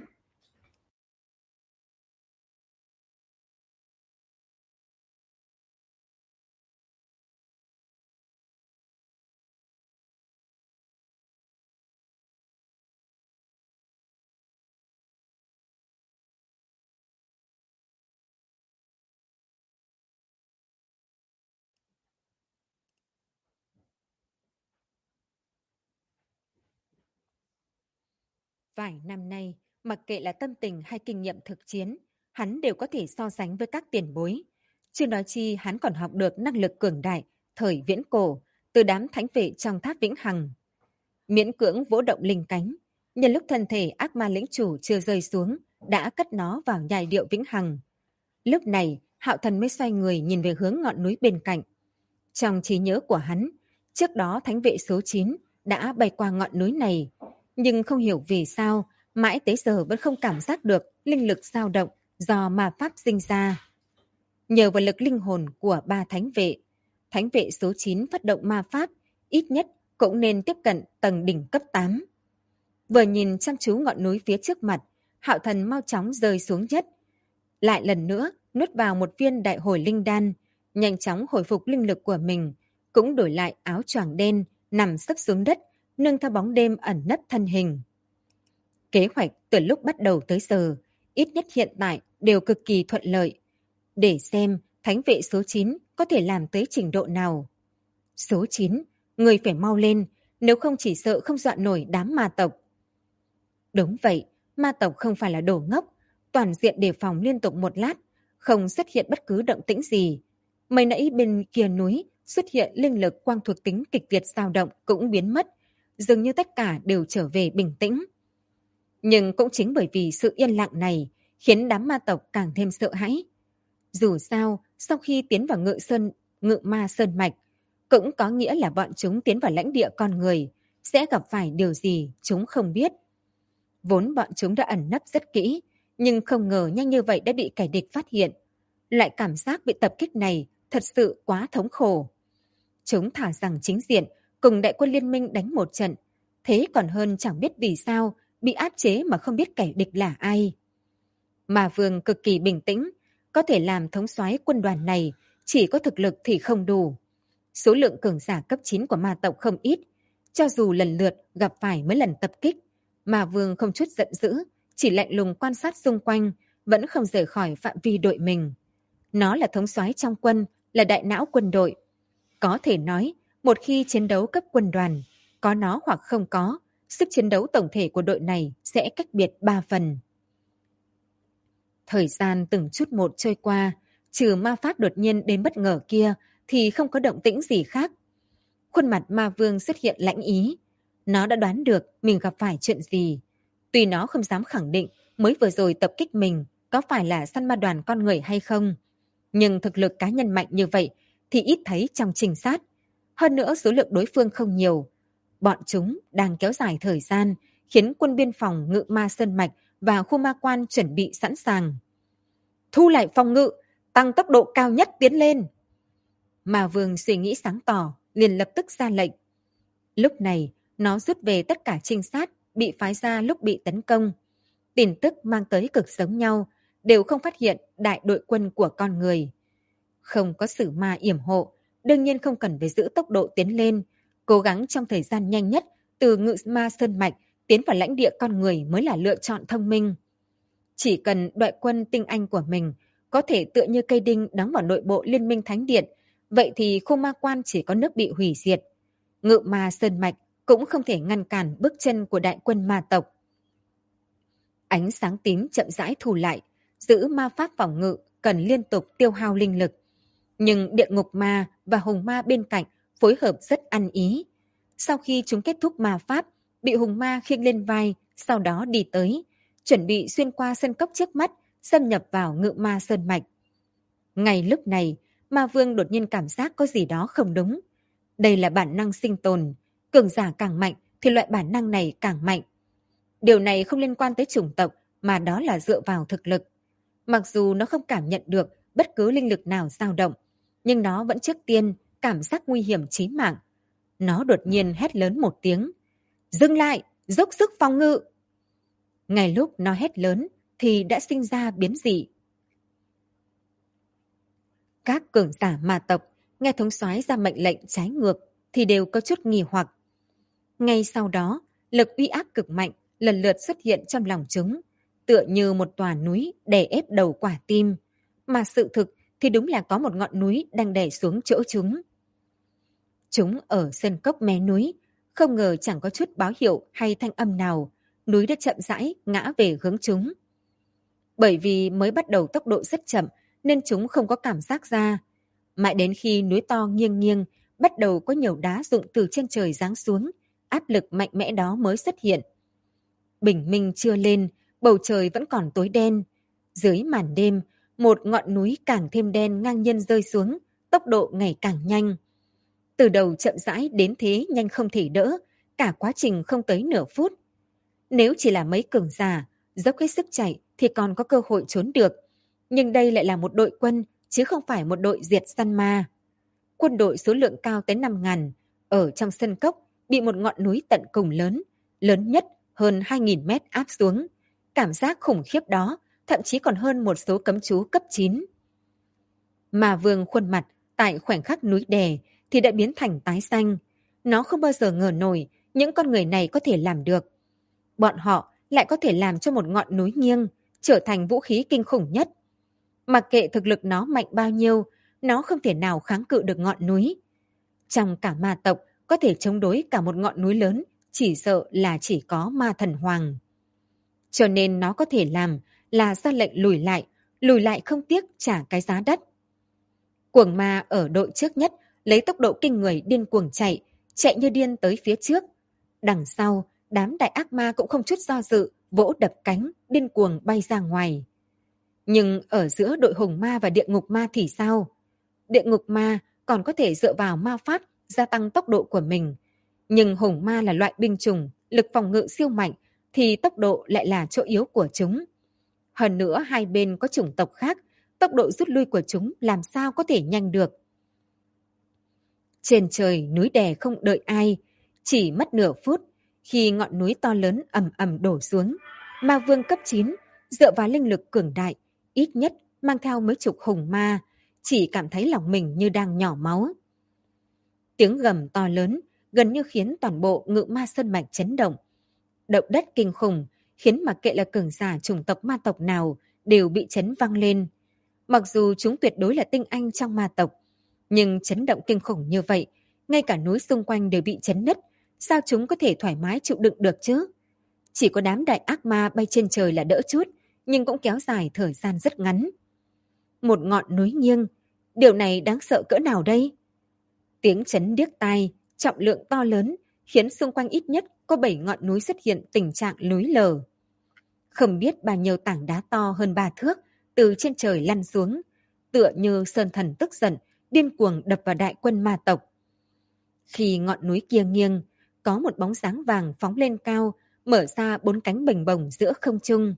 Vài năm nay, mặc kệ là tâm tình hay kinh nghiệm thực chiến, hắn đều có thể so sánh với các tiền bối. Chưa nói chi hắn còn học được năng lực cường đại, thời viễn cổ, từ đám thánh vệ trong tháp vĩnh hằng. Miễn cưỡng vỗ động linh cánh, nhân lúc thân thể ác ma lĩnh chủ chưa rơi xuống, đã cất nó vào nhai điệu vĩnh hằng. Lúc này, Hạo Thần mới xoay người nhìn về hướng ngọn núi bên cạnh. Trong trí nhớ của hắn, Trước đó thánh vệ số 9 đã bay qua ngọn núi này, nhưng không hiểu vì sao mãi tới giờ vẫn không cảm giác được linh lực dao động do ma pháp sinh ra. Nhờ vào lực linh hồn của ba thánh vệ số 9 phát động ma pháp ít nhất cũng nên tiếp cận tầng đỉnh cấp 8. Vừa nhìn chăm chú ngọn núi phía trước mặt, Hạo Thần mau chóng rơi xuống đất. Lại lần nữa nuốt vào một viên đại hồi linh đan, nhanh chóng hồi phục linh lực của mình, cũng đổi lại áo choàng đen, nằm sấp xuống đất, nương theo bóng đêm ẩn nấp thân hình. Kế hoạch từ lúc bắt đầu tới giờ, ít nhất hiện tại đều cực kỳ thuận lợi. Để xem thánh vệ số 9 có thể làm tới trình độ nào. Số 9, người phải mau lên, nếu không chỉ sợ không dọa nổi đám ma tộc. Đúng vậy, ma tộc không phải là đồ ngốc, toàn diện đề phòng liên tục một lát, không xuất hiện bất cứ động tĩnh gì. Mới nãy bên kia núi xuất hiện linh lực quang thuộc tính kịch liệt dao động cũng biến mất, dường như tất cả đều trở về bình tĩnh. Nhưng cũng chính bởi vì sự yên lặng này khiến đám ma tộc càng thêm sợ hãi. Dù sao, sau khi tiến vào ngự ma sơn mạch, cũng có nghĩa là bọn chúng tiến vào lãnh địa con người, sẽ gặp phải điều gì chúng không biết. Vốn bọn chúng đã ẩn nấp rất kỹ, nhưng không ngờ nhanh như vậy đã bị kẻ địch phát hiện. Loại cảm giác bị tập kích này thật sự quá thống khổ. Chúng thả rằng chính diện, cùng đại quân liên minh đánh một trận, thế còn hơn chẳng biết vì sao bị áp chế mà không biết kẻ địch là ai. Mà Vương cực kỳ bình tĩnh, có thể làm thống soái quân đoàn này, chỉ có thực lực thì không đủ. Số lượng cường giả cấp 9 của ma tộc không ít, cho dù lần lượt gặp phải mấy lần tập kích, mà Vương không chút giận dữ, chỉ lạnh lùng quan sát xung quanh, vẫn không rời khỏi phạm vi đội mình. Nó là thống soái trong quân, là đại não quân đội. Có thể nói, một khi chiến đấu cấp quân đoàn, có nó hoặc không có, sức chiến đấu tổng thể của đội này sẽ cách biệt 3 phần. Thời gian từng chút một trôi qua, trừ ma pháp đột nhiên đến bất ngờ kia thì không có động tĩnh gì khác. Khuôn mặt ma vương xuất hiện lãnh ý. Nó đã đoán được mình gặp phải chuyện gì. Tuy nó không dám khẳng định mới vừa rồi tập kích mình có phải là săn ma đoàn con người hay không. Nhưng thực lực cá nhân mạnh như vậy thì ít thấy trong trinh sát. Hơn nữa số lượng đối phương không nhiều. Bọn chúng đang kéo dài thời gian, khiến quân biên phòng ngự ma sơn mạch và khu ma quan chuẩn bị sẵn sàng. Thu lại phòng ngự, tăng tốc độ cao nhất tiến lên. Ma vương suy nghĩ sáng tỏ, liền lập tức ra lệnh. Lúc này, nó rút về tất cả trinh sát bị phái ra lúc bị tấn công. Tin tức mang tới cực giống nhau, đều không phát hiện đại đội quân của con người. Không có sử ma yểm hộ, đương nhiên không cần phải giữ tốc độ tiến lên, cố gắng trong thời gian nhanh nhất từ ngự ma sơn mạch tiến vào lãnh địa con người mới là lựa chọn thông minh. Chỉ cần đội quân tinh anh của mình có thể tựa như cây đinh đóng vào nội bộ liên minh thánh điện, vậy thì khu ma quan chỉ có nước bị hủy diệt. Ngự ma sơn mạch cũng không thể ngăn cản bước chân của đại quân ma tộc. Ánh sáng tím chậm rãi thu lại, giữ ma pháp phòng ngự cần liên tục tiêu hao linh lực. Nhưng địa ngục ma và hùng ma bên cạnh phối hợp rất ăn ý. Sau khi chúng kết thúc ma pháp, bị hùng ma khiêng lên vai, sau đó đi tới, chuẩn bị xuyên qua sân cốc trước mắt, xâm nhập vào ngự ma sơn mạch. Ngay lúc này, ma vương đột nhiên cảm giác có gì đó không đúng. Đây là bản năng sinh tồn, cường giả càng mạnh thì loại bản năng này càng mạnh. Điều này không liên quan tới chủng tộc mà đó là dựa vào thực lực. Mặc dù nó không cảm nhận được bất cứ linh lực nào dao động, nhưng nó vẫn trước tiên cảm giác nguy hiểm chí mạng. Nó đột nhiên hét lớn một tiếng. Dừng lại, dốc sức phòng ngự. Ngay lúc nó hét lớn thì đã sinh ra biến dị. Các cường giả ma tộc nghe thống soái ra mệnh lệnh trái ngược thì đều có chút nghi hoặc. Ngay sau đó, lực uy áp cực mạnh lần lượt xuất hiện trong lòng chúng, tựa như một tòa núi đè ép đầu quả tim. Mà sự thực thì đúng là có một ngọn núi đang đè xuống chỗ chúng. Chúng ở sân cốc mé núi, không ngờ chẳng có chút báo hiệu hay thanh âm nào, núi đã chậm rãi ngã về hướng chúng. Bởi vì mới bắt đầu tốc độ rất chậm nên chúng không có cảm giác ra. Mãi đến khi núi to nghiêng nghiêng, bắt đầu có nhiều đá rụng từ trên trời giáng xuống, áp lực mạnh mẽ đó mới xuất hiện. Bình minh chưa lên, bầu trời vẫn còn tối đen. Dưới màn đêm, một ngọn núi càng thêm đen ngang nhiên rơi xuống, tốc độ ngày càng nhanh. Từ đầu chậm rãi đến thế nhanh không thể đỡ, cả quá trình không tới nửa phút. Nếu chỉ là mấy cường giả, dốc hết sức chạy thì còn có cơ hội trốn được. Nhưng đây lại là một đội quân, chứ không phải một đội diệt săn ma. Quân đội số lượng cao tới 5.000, ở trong sân cốc, bị một ngọn núi tận cùng lớn nhất hơn 2.000 mét áp xuống. Cảm giác khủng khiếp đó, thậm chí còn hơn một số cấm chú cấp 9. Mà Vương khuôn mặt, tại khoảnh khắc núi đè, thì đã biến thành tái xanh. Nó không bao giờ ngờ nổi những con người này có thể làm được. Bọn họ lại có thể làm cho một ngọn núi nghiêng, trở thành vũ khí kinh khủng nhất. Mặc kệ thực lực nó mạnh bao nhiêu, nó không thể nào kháng cự được ngọn núi. Trong cả ma tộc, có thể chống đối cả một ngọn núi lớn, chỉ sợ là chỉ có ma thần hoàng. Cho nên nó có thể làm là ra lệnh lùi lại không tiếc trả cái giá đắt. Cuồng ma ở đội trước nhất, lấy tốc độ kinh người điên cuồng chạy như điên tới phía trước. Đằng sau, đám đại ác ma cũng không chút do dự, vỗ đập cánh, điên cuồng bay ra ngoài. Nhưng ở giữa đội hùng ma và địa ngục ma thì sao? Địa ngục ma còn có thể dựa vào ma pháp gia tăng tốc độ của mình. Nhưng hùng ma là loại binh chủng, lực phòng ngự siêu mạnh, thì tốc độ lại là chỗ yếu của chúng. Hơn nữa hai bên có chủng tộc khác, tốc độ rút lui của chúng làm sao có thể nhanh được. Trên trời núi đè không đợi ai, chỉ mất nửa phút, khi ngọn núi to lớn ầm ầm đổ xuống, ma vương cấp 9 dựa vào linh lực cường đại, ít nhất mang theo mấy chục hùng ma, chỉ cảm thấy lòng mình như đang nhỏ máu. Tiếng gầm to lớn gần như khiến toàn bộ Ngự Ma Sơn mạch chấn động. Động đất kinh khủng khiến mặc kệ là cường giả chủng tộc ma tộc nào đều bị chấn vang lên. Mặc dù chúng tuyệt đối là tinh anh trong ma tộc, nhưng chấn động kinh khủng như vậy, ngay cả núi xung quanh đều bị chấn nứt, sao chúng có thể thoải mái chịu đựng được chứ? Chỉ có đám đại ác ma bay trên trời là đỡ chút, nhưng cũng kéo dài thời gian rất ngắn. Một ngọn núi nghiêng, điều này đáng sợ cỡ nào đây? Tiếng chấn điếc tai, trọng lượng to lớn, khiến xung quanh ít nhất có 7 ngọn núi xuất hiện tình trạng núi lở. Không biết bao nhiêu tảng đá to hơn 3 thước từ trên trời lăn xuống, tựa như sơn thần tức giận, điên cuồng đập vào đại quân ma tộc. Khi ngọn núi kia nghiêng, có một bóng dáng vàng phóng lên cao, mở ra 4 cánh bềnh bồng giữa không trung.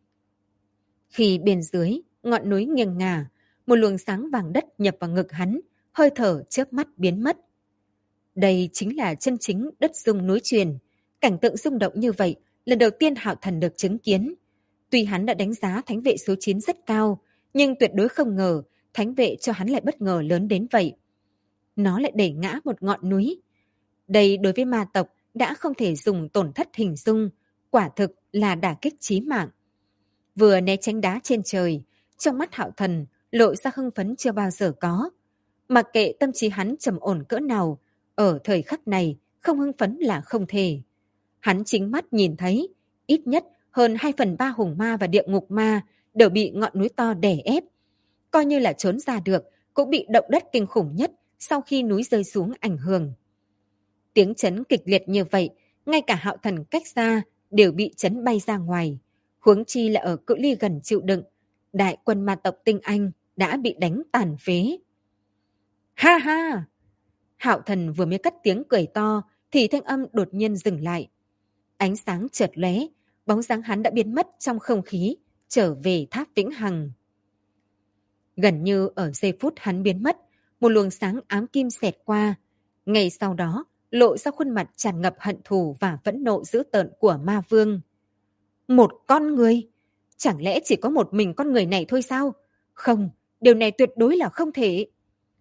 Khi bên dưới, ngọn núi nghiêng ngả, một luồng sáng vàng đất nhập vào ngực hắn, hơi thở chớp mắt biến mất. Đây chính là chân chính đất rung núi truyền. Cảnh tượng rung động như vậy, lần đầu tiên Hạo Thần được chứng kiến. Tuy hắn đã đánh giá thánh vệ số 9 rất cao, nhưng tuyệt đối không ngờ thánh vệ cho hắn lại bất ngờ lớn đến vậy. Nó lại đẩy ngã một ngọn núi. Đây đối với ma tộc đã không thể dùng tổn thất hình dung, quả thực là đả kích chí mạng. Vừa né tránh đá trên trời, trong mắt Hạo Thần lộ ra hưng phấn chưa bao giờ có. Mặc kệ tâm trí hắn trầm ổn cỡ nào, ở thời khắc này không hưng phấn là không thể. Hắn chính mắt nhìn thấy, ít nhất hơn 2/3 hùng ma và địa ngục ma đều bị ngọn núi to đè ép. Coi như là trốn ra được, cũng bị động đất kinh khủng nhất sau khi núi rơi xuống ảnh hưởng. Tiếng chấn kịch liệt như vậy, ngay cả Hạo Thần cách xa đều bị chấn bay ra ngoài. Huống chi là ở cự ly gần chịu đựng, đại quân ma tộc tinh anh đã bị đánh tàn phế. Ha ha! Hạo Thần vừa mới cất tiếng cười to thì thanh âm đột nhiên dừng lại. Ánh sáng chợt lóe, bóng dáng hắn đã biến mất trong không khí, trở về tháp vĩnh hằng. Gần như ở giây phút hắn biến mất, một luồng sáng ám kim xẹt qua. Ngay sau đó, lộ ra khuôn mặt tràn ngập hận thù và phẫn nộ dữ tợn của ma vương. Một con người? Chẳng lẽ chỉ có một mình con người này thôi sao? Không, điều này tuyệt đối là không thể.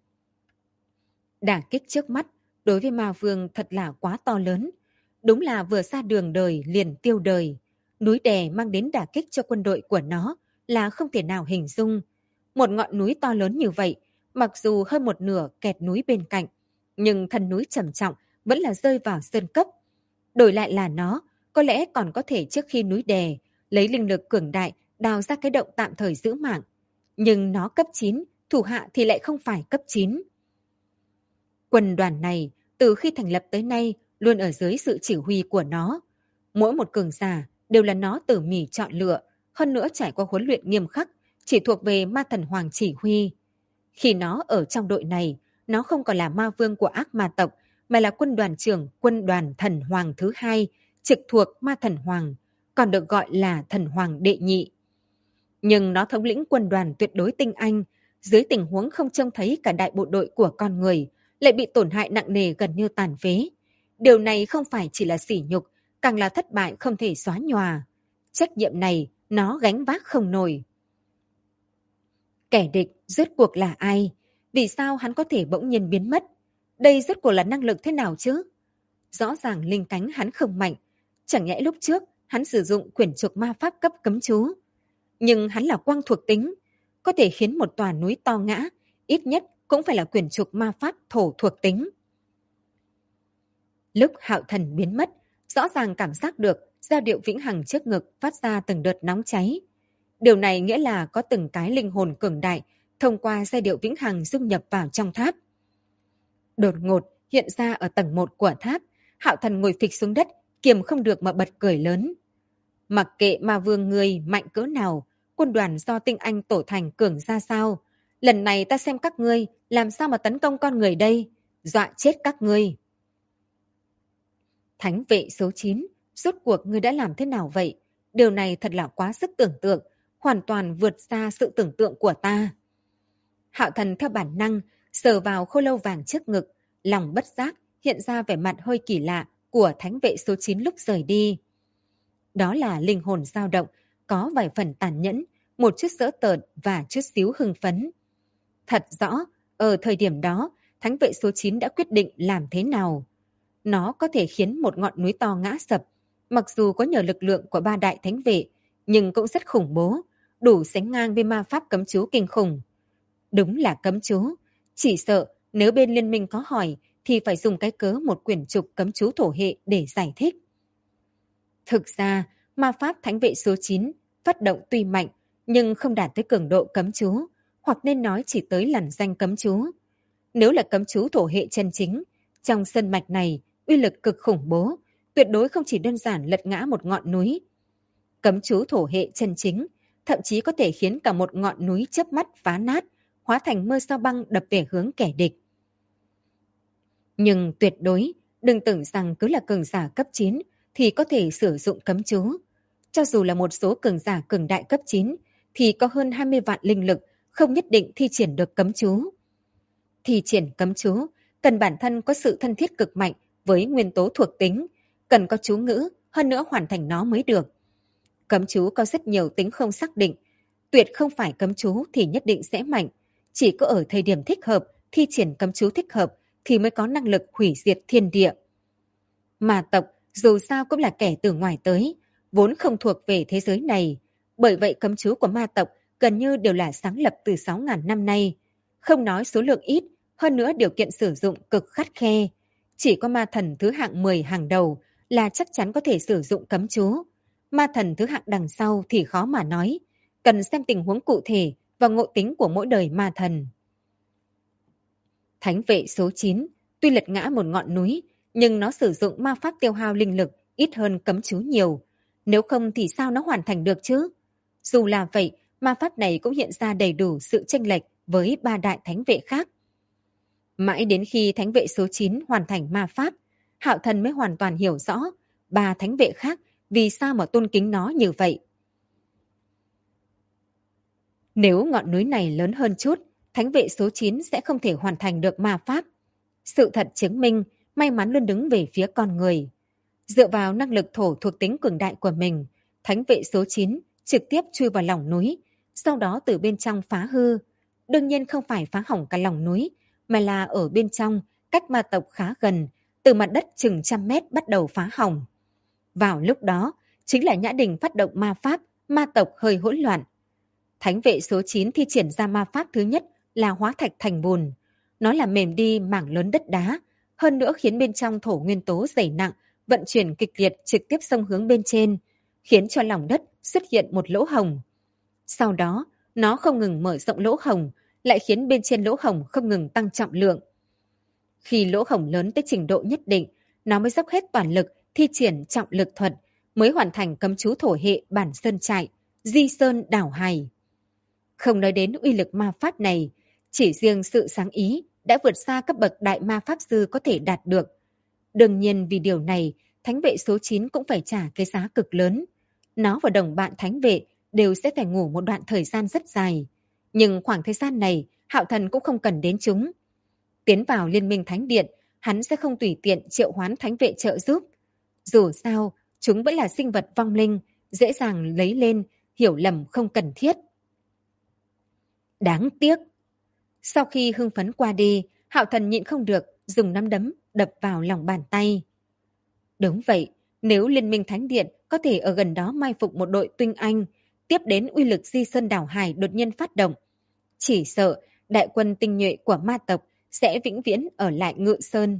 Đả kích trước mắt, đối với ma vương thật là quá to lớn. Đúng là vừa ra đường đời liền tiêu đời. Núi đè mang đến đả kích cho quân đội của nó là không thể nào hình dung. Một ngọn núi to lớn như vậy, mặc dù hơn một nửa kẹt núi bên cạnh, nhưng thân núi trầm trọng vẫn là rơi vào sơn cốc. Đổi lại là nó, có lẽ còn có thể trước khi núi đè, lấy linh lực cường đại đào ra cái động tạm thời giữ mạng. Nhưng nó cấp 9, thủ hạ thì lại không phải cấp 9. Quân đoàn này, từ khi thành lập tới nay, luôn ở dưới sự chỉ huy của nó. Mỗi một cường giả đều là nó tỉ mỉ chọn lựa, hơn nữa trải qua huấn luyện nghiêm khắc, chỉ thuộc về ma thần hoàng chỉ huy. Khi nó ở trong đội này, nó không còn là ma vương của ác ma tộc, mà là quân đoàn trưởng quân đoàn thần hoàng thứ hai, trực thuộc ma thần hoàng, còn được gọi là thần hoàng đệ nhị. Nhưng nó thống lĩnh quân đoàn tuyệt đối tinh anh, dưới tình huống không trông thấy cả đại bộ đội của con người, lại bị tổn hại nặng nề gần như tàn phế. Điều này không phải chỉ là sỉ nhục, càng là thất bại không thể xóa nhòa. Trách nhiệm này nó gánh vác không nổi. Kẻ địch rốt cuộc là ai? Vì sao hắn có thể bỗng nhiên biến mất? Đây rốt cuộc là năng lực thế nào chứ? Rõ ràng linh cánh hắn không mạnh. Chẳng nhẽ lúc trước hắn sử dụng quyển trục ma pháp cấp cấm chú. Nhưng hắn là quang thuộc tính, có thể khiến một tòa núi to ngã, ít nhất cũng phải là quyển trục ma pháp thổ thuộc tính. Lúc Hạo Thần biến mất, rõ ràng cảm giác được giai điệu vĩnh hằng trước ngực phát ra từng đợt nóng cháy. Điều này nghĩa là có từng cái linh hồn cường đại thông qua giai điệu vĩnh hằng dung nhập vào trong tháp. Đột ngột hiện ra ở tầng 1 của tháp, Hạo Thần ngồi phịch xuống đất, kiềm không được mà bật cười lớn. Mặc kệ ma vương người mạnh cỡ nào, quân đoàn do tinh anh tổ thành cường ra sao, lần này ta xem các ngươi làm sao mà tấn công con người đây, dọa chết các ngươi. Thánh vệ số 9, rốt cuộc ngươi đã làm thế nào vậy? Điều này thật là quá sức tưởng tượng, hoàn toàn vượt xa sự tưởng tượng của ta. Hạo Thần theo bản năng sờ vào khô lâu vàng trước ngực, lòng bất giác hiện ra vẻ mặt hơi kỳ lạ của thánh vệ số 9 lúc rời đi. Đó là linh hồn dao động, có vài phần tàn nhẫn, một chút dỡ tợn và chút xíu hưng phấn. Thật rõ, ở thời điểm đó, thánh vệ số 9 đã quyết định làm thế nào. Nó có thể khiến một ngọn núi to ngã sập, mặc dù có nhờ lực lượng của 3 đại thánh vệ, nhưng cũng rất khủng bố, đủ sánh ngang với ma pháp cấm chú kinh khủng. Đúng là cấm chú, chỉ sợ nếu bên liên minh có hỏi thì phải dùng cái cớ một quyển trục cấm chú thổ hệ để giải thích. Thực ra, ma pháp thánh vệ số 9 phát động tuy mạnh, nhưng không đạt tới cường độ cấm chú, hoặc nên nói chỉ tới lằn danh cấm chú. Nếu là cấm chú thổ hệ chân chính, trong sân mạch này, uy lực cực khủng bố, tuyệt đối không chỉ đơn giản lật ngã một ngọn núi. Cấm chú thổ hệ chân chính, thậm chí có thể khiến cả một ngọn núi chớp mắt phá nát, hóa thành mưa sao băng đập về hướng kẻ địch. Nhưng tuyệt đối, đừng tưởng rằng cứ là cường giả cấp 9 thì có thể sử dụng cấm chú. Cho dù là một số cường giả cường đại cấp 9 thì có hơn 20 vạn linh lực không nhất định thi triển được cấm chú. Thi triển cấm chú cần bản thân có sự thân thiết cực mạnh với nguyên tố thuộc tính, cần có chú ngữ, hơn nữa hoàn thành nó mới được. Cấm chú có rất nhiều tính không xác định, tuyệt không phải cấm chú thì nhất định sẽ mạnh, chỉ có ở thời điểm thích hợp, thi triển cấm chú thích hợp thì mới có năng lực hủy diệt thiên địa. Ma tộc dù sao cũng là kẻ từ ngoài tới, vốn không thuộc về thế giới này, bởi vậy cấm chú của ma tộc gần như đều là sáng lập từ 6.000 năm nay. Không nói số lượng ít, hơn nữa điều kiện sử dụng cực khắt khe. Chỉ có ma thần thứ hạng 10 hàng đầu là chắc chắn có thể sử dụng cấm chú. Ma thần thứ hạng đằng sau thì khó mà nói, cần xem tình huống cụ thể và ngộ tính của mỗi đời ma thần. Thánh vệ số 9, tuy lật ngã một ngọn núi, nhưng nó sử dụng ma pháp tiêu hao linh lực ít hơn cấm chú nhiều. Nếu không thì sao nó hoàn thành được chứ? Dù là vậy, ma pháp này cũng hiện ra đầy đủ sự chênh lệch với 3 đại thánh vệ khác. Mãi đến khi thánh vệ số 9 hoàn thành ma pháp, Hạo Thần mới hoàn toàn hiểu rõ 3 thánh vệ khác vì sao mà tôn kính nó như vậy. Nếu ngọn núi này lớn hơn chút, thánh vệ số 9 sẽ không thể hoàn thành được ma pháp. Sự thật chứng minh, may mắn luôn đứng về phía con người. Dựa vào năng lực thổ thuộc tính cường đại của mình, thánh vệ số 9 trực tiếp chui vào lòng núi, sau đó từ bên trong phá hư. Đương nhiên không phải phá hỏng cả lòng núi, mà là ở bên trong, cách ma tộc khá gần, từ mặt đất chừng 100 mét bắt đầu phá hỏng. Vào lúc đó, chính là Nhã Đình phát động ma pháp, ma tộc hơi hỗn loạn. Thánh vệ số 9 thi triển ra ma pháp thứ nhất là hóa thạch thành bùn. Nó làm mềm đi mảng lớn đất đá, hơn nữa khiến bên trong thổ nguyên tố dày nặng, vận chuyển kịch liệt trực tiếp xông hướng bên trên, khiến cho lòng đất xuất hiện một lỗ hổng. Sau đó, nó không ngừng mở rộng lỗ hổng, lại khiến bên trên lỗ hổng không ngừng tăng trọng lượng. Khi lỗ hổng lớn tới trình độ nhất định, nó mới dốc hết toàn lực thi triển trọng lực thuật, mới hoàn thành cấm chú thổ hệ bản sơn trại, di sơn đảo hải. Không nói đến uy lực ma pháp này, chỉ riêng sự sáng ý đã vượt xa cấp bậc đại ma pháp sư có thể đạt được. Đương nhiên vì điều này, thánh vệ số 9 cũng phải trả cái giá cực lớn. Nó và đồng bạn thánh vệ đều sẽ phải ngủ một đoạn thời gian rất dài. Nhưng khoảng thời gian này, Hạo Thần cũng không cần đến chúng. Tiến vào Liên minh Thánh Điện, hắn sẽ không tùy tiện triệu hoán thánh vệ trợ giúp. Dù sao, chúng vẫn là sinh vật vong linh, dễ dàng lấy lên, hiểu lầm không cần thiết. Đáng tiếc. Sau khi hưng phấn qua đi, Hạo Thần nhịn không được, dùng nắm đấm đập vào lòng bàn tay. Đúng vậy, nếu Liên minh Thánh Điện có thể ở gần đó mai phục một đội tinh anh, tiếp đến uy lực Di Sơn Đảo Hải đột nhiên phát động, chỉ sợ đại quân tinh nhuệ của ma tộc sẽ vĩnh viễn ở lại Ngự Sơn.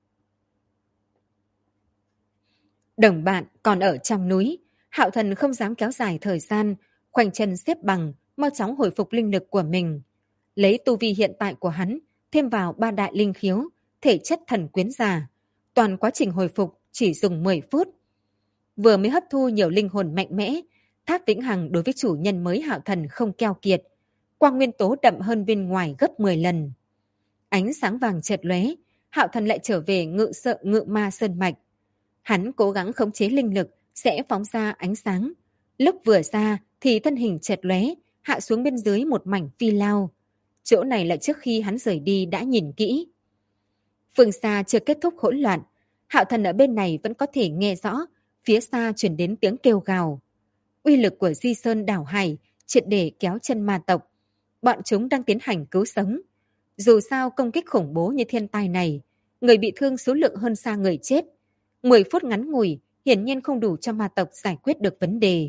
Đồng bạn còn ở trong núi, Hạo Thần không dám kéo dài thời gian, khoanh chân xếp bằng, mau chóng hồi phục linh lực của mình. Lấy tu vi hiện tại của hắn, thêm vào 3 đại linh khiếu, thể chất thần quyến giả. Toàn quá trình hồi phục chỉ dùng 10 phút. Vừa mới hấp thu nhiều linh hồn mạnh mẽ, tháp vĩnh hằng đối với chủ nhân mới Hạo Thần không keo kiệt. Quang nguyên tố đậm hơn bên ngoài gấp 10 lần. Ánh sáng vàng chợt lóe, Hạo Thần lại trở về ngự ma sơn mạch. Hắn cố gắng khống chế linh lực sẽ phóng ra ánh sáng. Lúc vừa ra thì thân hình chợt lóe, hạ xuống bên dưới một mảnh phi lao. Chỗ này là trước khi hắn rời đi đã nhìn kỹ. Phương xa chưa kết thúc hỗn loạn, Hạo Thần ở bên này vẫn có thể nghe rõ, phía xa truyền đến tiếng kêu gào. Uy lực của Di Sơn Đảo Hải triệt để kéo chân ma tộc. Bọn chúng đang tiến hành cứu sống. Dù sao công kích khủng bố như thiên tai này, người bị thương số lượng hơn xa người chết. 10 phút ngắn ngủi, hiển nhiên không đủ cho ma tộc giải quyết được vấn đề.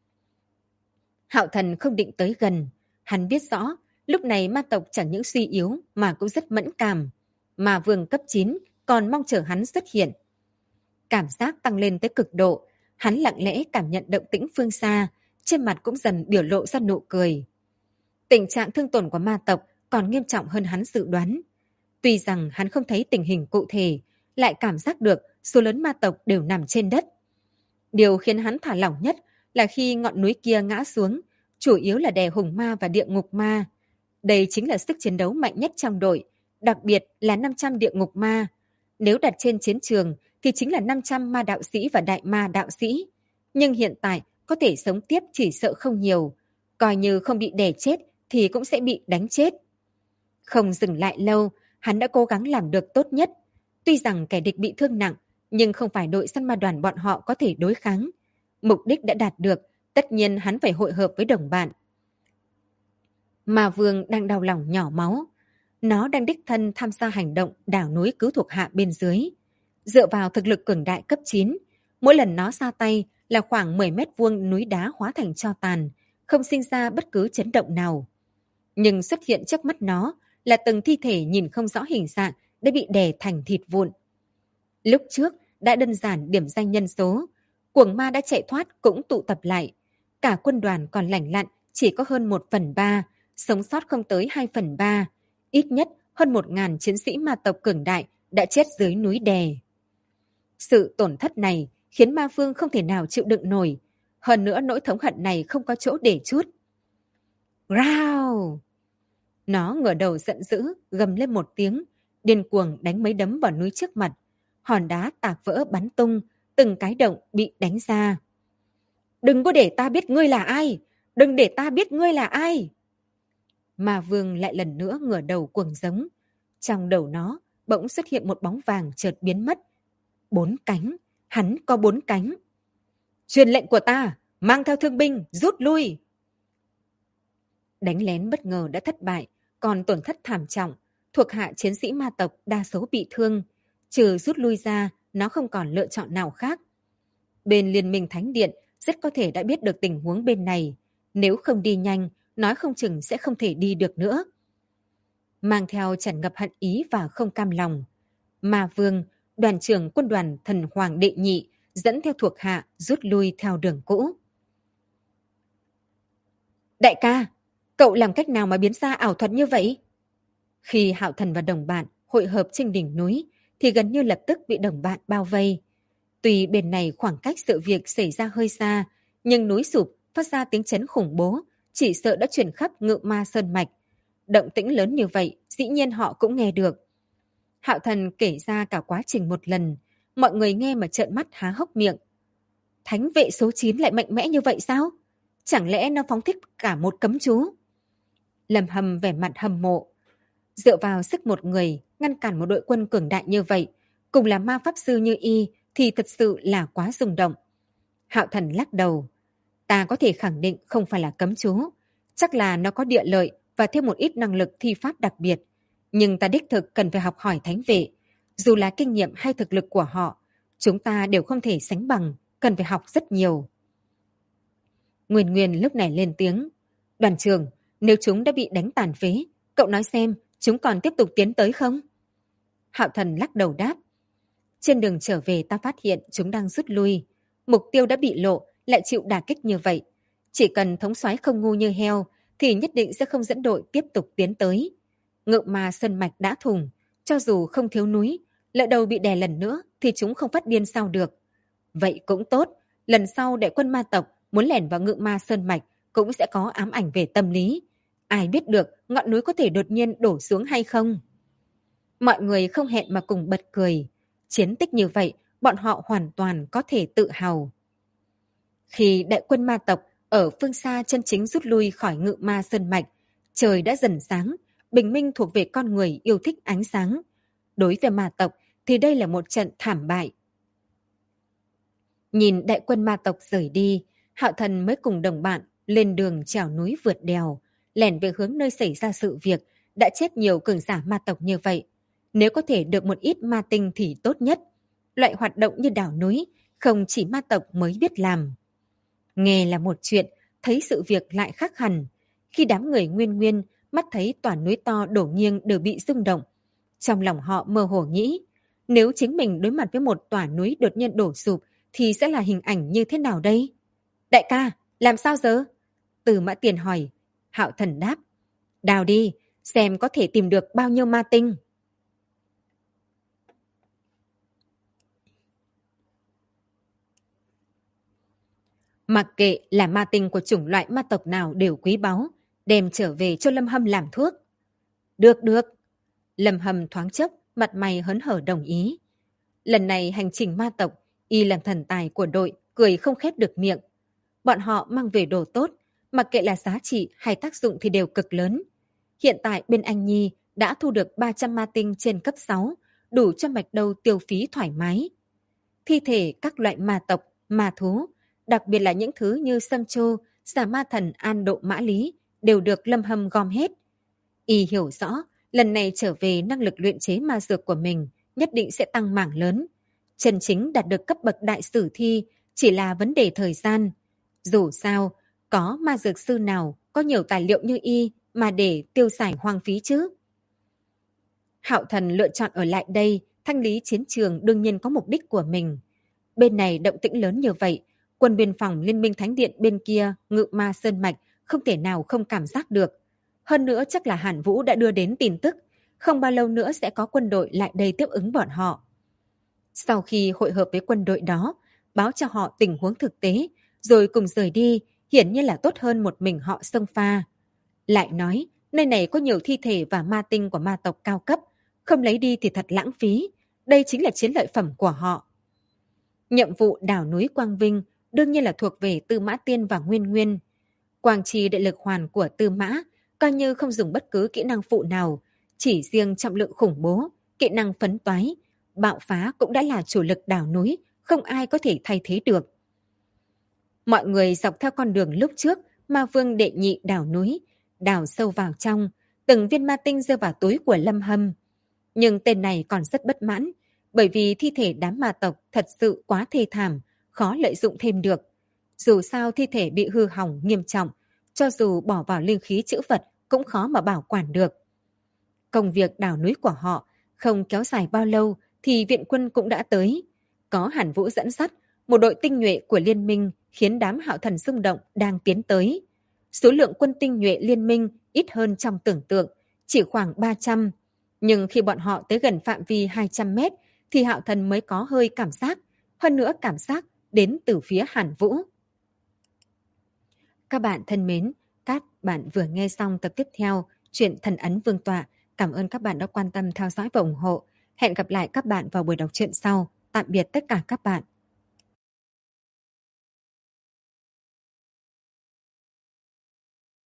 Hạo Thần không định tới gần. Hắn biết rõ, lúc này ma tộc chẳng những suy yếu mà cũng rất mẫn cảm. Mà vương cấp 9 còn mong chờ hắn xuất hiện. Cảm giác tăng lên tới cực độ, hắn lặng lẽ cảm nhận động tĩnh phương xa, trên mặt cũng dần biểu lộ ra nụ cười. Tình trạng thương tổn của ma tộc còn nghiêm trọng hơn hắn dự đoán. Tuy rằng hắn không thấy tình hình cụ thể, lại cảm giác được số lớn ma tộc đều nằm trên đất. Điều khiến hắn thả lỏng nhất là khi ngọn núi kia ngã xuống, chủ yếu là đè hùng ma và địa ngục ma. Đây chính là sức chiến đấu mạnh nhất trong đội, đặc biệt là 500 địa ngục ma. Nếu đặt trên chiến trường thì chính là 500 ma đạo sĩ và đại ma đạo sĩ. Nhưng hiện tại có thể sống tiếp chỉ sợ không nhiều. Coi như không bị đè chết thì cũng sẽ bị đánh chết. Không dừng lại lâu, hắn đã cố gắng làm được tốt nhất. Tuy rằng kẻ địch bị thương nặng, nhưng không phải đội săn ma đoàn bọn họ có thể đối kháng. Mục đích đã đạt được, tất nhiên hắn phải hội hợp với đồng bạn. Ma Vương đang đau lòng nhỏ máu. Nó đang đích thân tham gia hành động đảo núi cứu thuộc hạ bên dưới. Dựa vào thực lực cường đại cấp 9, mỗi lần nó ra tay là khoảng 10 mét vuông núi đá hóa thành tro tàn, không sinh ra bất cứ chấn động nào. Nhưng xuất hiện trước mắt nó là từng thi thể nhìn không rõ hình dạng đã bị đè thành thịt vụn. Lúc trước đã đơn giản điểm danh nhân số, cuồng ma đã chạy thoát cũng tụ tập lại. Cả quân đoàn còn lành lặn chỉ có hơn 1/3, sống sót không tới 2/3. Ít nhất hơn 1.000 chiến sĩ ma tộc cường đại đã chết dưới núi đè. Sự tổn thất này khiến Ma Vương không thể nào chịu đựng nổi. Hơn nữa nỗi thống hận này không có chỗ để chút. Rao! Nó ngửa đầu giận dữ, gầm lên một tiếng, điên cuồng đánh mấy đấm vào núi trước mặt. Hòn đá tạc vỡ bắn tung, từng cái động bị đánh ra. Đừng có để ta biết ngươi là ai! Đừng để ta biết ngươi là ai! Ma Vương lại lần nữa ngửa đầu cuồng giống. Trong đầu nó bỗng xuất hiện một bóng vàng chợt biến mất. 4 cánh, hắn có 4 cánh. Truyền lệnh của ta, mang theo thương binh, rút lui. Đánh lén bất ngờ đã thất bại, còn tổn thất thảm trọng. Thuộc hạ chiến sĩ ma tộc đa số bị thương. Trừ rút lui ra, nó không còn lựa chọn nào khác. Bên Liên minh Thánh Điện rất có thể đã biết được tình huống bên này. Nếu không đi nhanh, nói không chừng sẽ không thể đi được nữa. Mang theo tràn ngập hận ý và không cam lòng, Ma Vương, đoàn trưởng quân đoàn Thần Hoàng Đệ Nhị, dẫn theo thuộc hạ rút lui theo đường cũ. Đại ca, cậu làm cách nào mà biến ra ảo thuật như vậy? Khi Hạo Thần và đồng bạn hội hợp trên đỉnh núi, thì gần như lập tức bị đồng bạn bao vây. Tuy bên này khoảng cách sự việc xảy ra hơi xa, nhưng núi sụp phát ra tiếng chấn khủng bố, chỉ sợ đã chuyển khắp Ngự Ma Sơn Mạch. động tĩnh lớn như vậy, dĩ nhiên họ cũng nghe được. Hạo Thần kể ra cả quá trình một lần, mọi người nghe mà trợn mắt há hốc miệng. Thánh vệ số 9 lại mạnh mẽ như vậy sao? Chẳng lẽ nó phóng thích cả một cấm chú? Lâm Hâm vẻ mặt hâm mộ. Dựa vào sức một người, ngăn cản một đội quân cường đại như vậy, cùng là ma pháp sư như y thì thật sự là quá rung động. Hạo Thần lắc đầu. Ta có thể khẳng định không phải là cấm chú. Chắc là nó có địa lợi và thêm một ít năng lực thi pháp đặc biệt. Nhưng ta đích thực cần phải học hỏi thánh vệ. Dù là kinh nghiệm hay thực lực của họ, chúng ta đều không thể sánh bằng, cần phải học rất nhiều. Nguyên Nguyên lúc này lên tiếng. Đoàn trưởng, nếu chúng đã bị đánh tàn phế, cậu nói xem chúng còn tiếp tục tiến tới không? Hạo Thần lắc đầu đáp. Trên đường trở về ta phát hiện chúng đang rút lui. Mục tiêu đã bị lộ, lại chịu đả kích như vậy. Chỉ cần thống soái không ngu như heo, thì nhất định sẽ không dẫn đội tiếp tục tiến tới. Ngự ma sơn mạch đã thủng, cho dù không thiếu núi, lỡ đầu bị đè lần nữa thì chúng không phát điên sao được. Vậy cũng tốt, lần sau đại quân ma tộc muốn lẻn vào ngự ma sơn mạch cũng sẽ có ám ảnh về tâm lý. Ai biết được ngọn núi có thể đột nhiên đổ xuống hay không? Mọi người không hẹn mà cùng bật cười. Chiến tích như vậy, bọn họ hoàn toàn có thể tự hào. Khi đại quân ma tộc ở phương xa chân chính rút lui khỏi ngự ma sơn mạch, trời đã dần sáng, bình minh thuộc về con người yêu thích ánh sáng. Đối với ma tộc thì đây là một trận thảm bại. Nhìn đại quân ma tộc rời đi, Hạo Thần mới cùng đồng bạn lên đường trèo núi vượt đèo, lẻn về hướng nơi xảy ra sự việc, đã chết nhiều cường giả ma tộc như vậy. Nếu có thể được một ít ma tinh thì tốt nhất. Loại hoạt động như đảo núi, không chỉ ma tộc mới biết làm. Nghe là một chuyện, thấy sự việc lại khác hẳn. Khi đám người Nguyên Nguyên mắt thấy tòa núi to đổ nghiêng đều bị rung động. Trong lòng họ mơ hồ nghĩ, nếu chính mình đối mặt với một tòa núi đột nhiên đổ sụp thì sẽ là hình ảnh như thế nào đây? Đại ca, làm sao giờ? Từ Mã Tiền hỏi. Hạo Thần đáp. Đào đi, xem có thể tìm được bao nhiêu ma tinh. Mặc kệ là ma tinh của chủng loại ma tộc nào đều quý báu, đem trở về cho Lâm Hâm làm thuốc. Được được. Lâm Hâm thoáng chốc, mặt mày hớn hở đồng ý. Lần này hành trình ma tộc, y làm thần tài của đội, cười không khép được miệng. Bọn họ mang về đồ tốt, mặc kệ là giá trị hay tác dụng thì đều cực lớn. Hiện tại bên anh Nhi đã thu được 300 ma tinh trên cấp 6, đủ cho mạch đầu tiêu phí thoải mái. Thi thể các loại ma tộc, ma thú, đặc biệt là những thứ như sâm chô, giả ma thần an độ mã lý, đều được Lâm Hâm gom hết. Y hiểu rõ, lần này trở về năng lực luyện chế ma dược của mình nhất định sẽ tăng mảng lớn. Chân chính đạt được cấp bậc đại sử thi chỉ là vấn đề thời gian. Dù sao, có ma dược sư nào có nhiều tài liệu như y mà để tiêu xài hoang phí chứ? Hạo Thần lựa chọn ở lại đây, thanh lý chiến trường đương nhiên có mục đích của mình. Bên này động tĩnh lớn như vậy, quân biên phòng Liên minh Thánh Điện bên kia, Ngự Ma Sơn Mạch, không thể nào không cảm giác được. Hơn nữa chắc là Hàn Vũ đã đưa đến tin tức, không bao lâu nữa sẽ có quân đội lại đây tiếp ứng bọn họ. Sau khi hội hợp với quân đội đó, báo cho họ tình huống thực tế, rồi cùng rời đi, hiển nhiên là tốt hơn một mình họ xông pha. Lại nói, nơi này có nhiều thi thể và ma tinh của ma tộc cao cấp, không lấy đi thì thật lãng phí, đây chính là chiến lợi phẩm của họ. Nhiệm vụ đảo núi Quang Vinh đương nhiên là thuộc về Tư Mã Tiên và Nguyên Nguyên. Quang trì đại lực hoàn của Tư Mã coi như không dùng bất cứ kỹ năng phụ nào, chỉ riêng trọng lượng khủng bố, kỹ năng phấn toái, bạo phá cũng đã là chủ lực đảo núi, không ai có thể thay thế được. Mọi người dọc theo con đường lúc trước, Ma Vương đệ nhị đảo núi, đào sâu vào trong, từng viên ma tinh rơi vào túi của Lâm Hâm. Nhưng tên này còn rất bất mãn, bởi vì thi thể đám ma tộc thật sự quá thê thảm, khó lợi dụng thêm được. Dù sao thi thể bị hư hỏng nghiêm trọng, cho dù bỏ vào linh khí trữ vật cũng khó mà bảo quản được. Công việc đào núi của họ không kéo dài bao lâu thì viện quân cũng đã tới. Có Hàn Vũ dẫn dắt, một đội tinh nhuệ của liên minh khiến đám Hạo Thần rung động đang tiến tới. Số lượng quân tinh nhuệ liên minh ít hơn trong tưởng tượng, chỉ khoảng 300. Nhưng khi bọn họ tới gần phạm vi 200 mét thì Hạo Thần mới có hơi cảm giác, hơn nữa cảm giác đến từ phía Hàn Vũ. Các bạn thân mến, các bạn vừa nghe xong tập tiếp theo Chuyện Thần Ấn Vương Tọa. Cảm ơn các bạn đã quan tâm theo dõi và ủng hộ. Hẹn gặp lại các bạn vào buổi đọc truyện sau. Tạm biệt tất cả các bạn.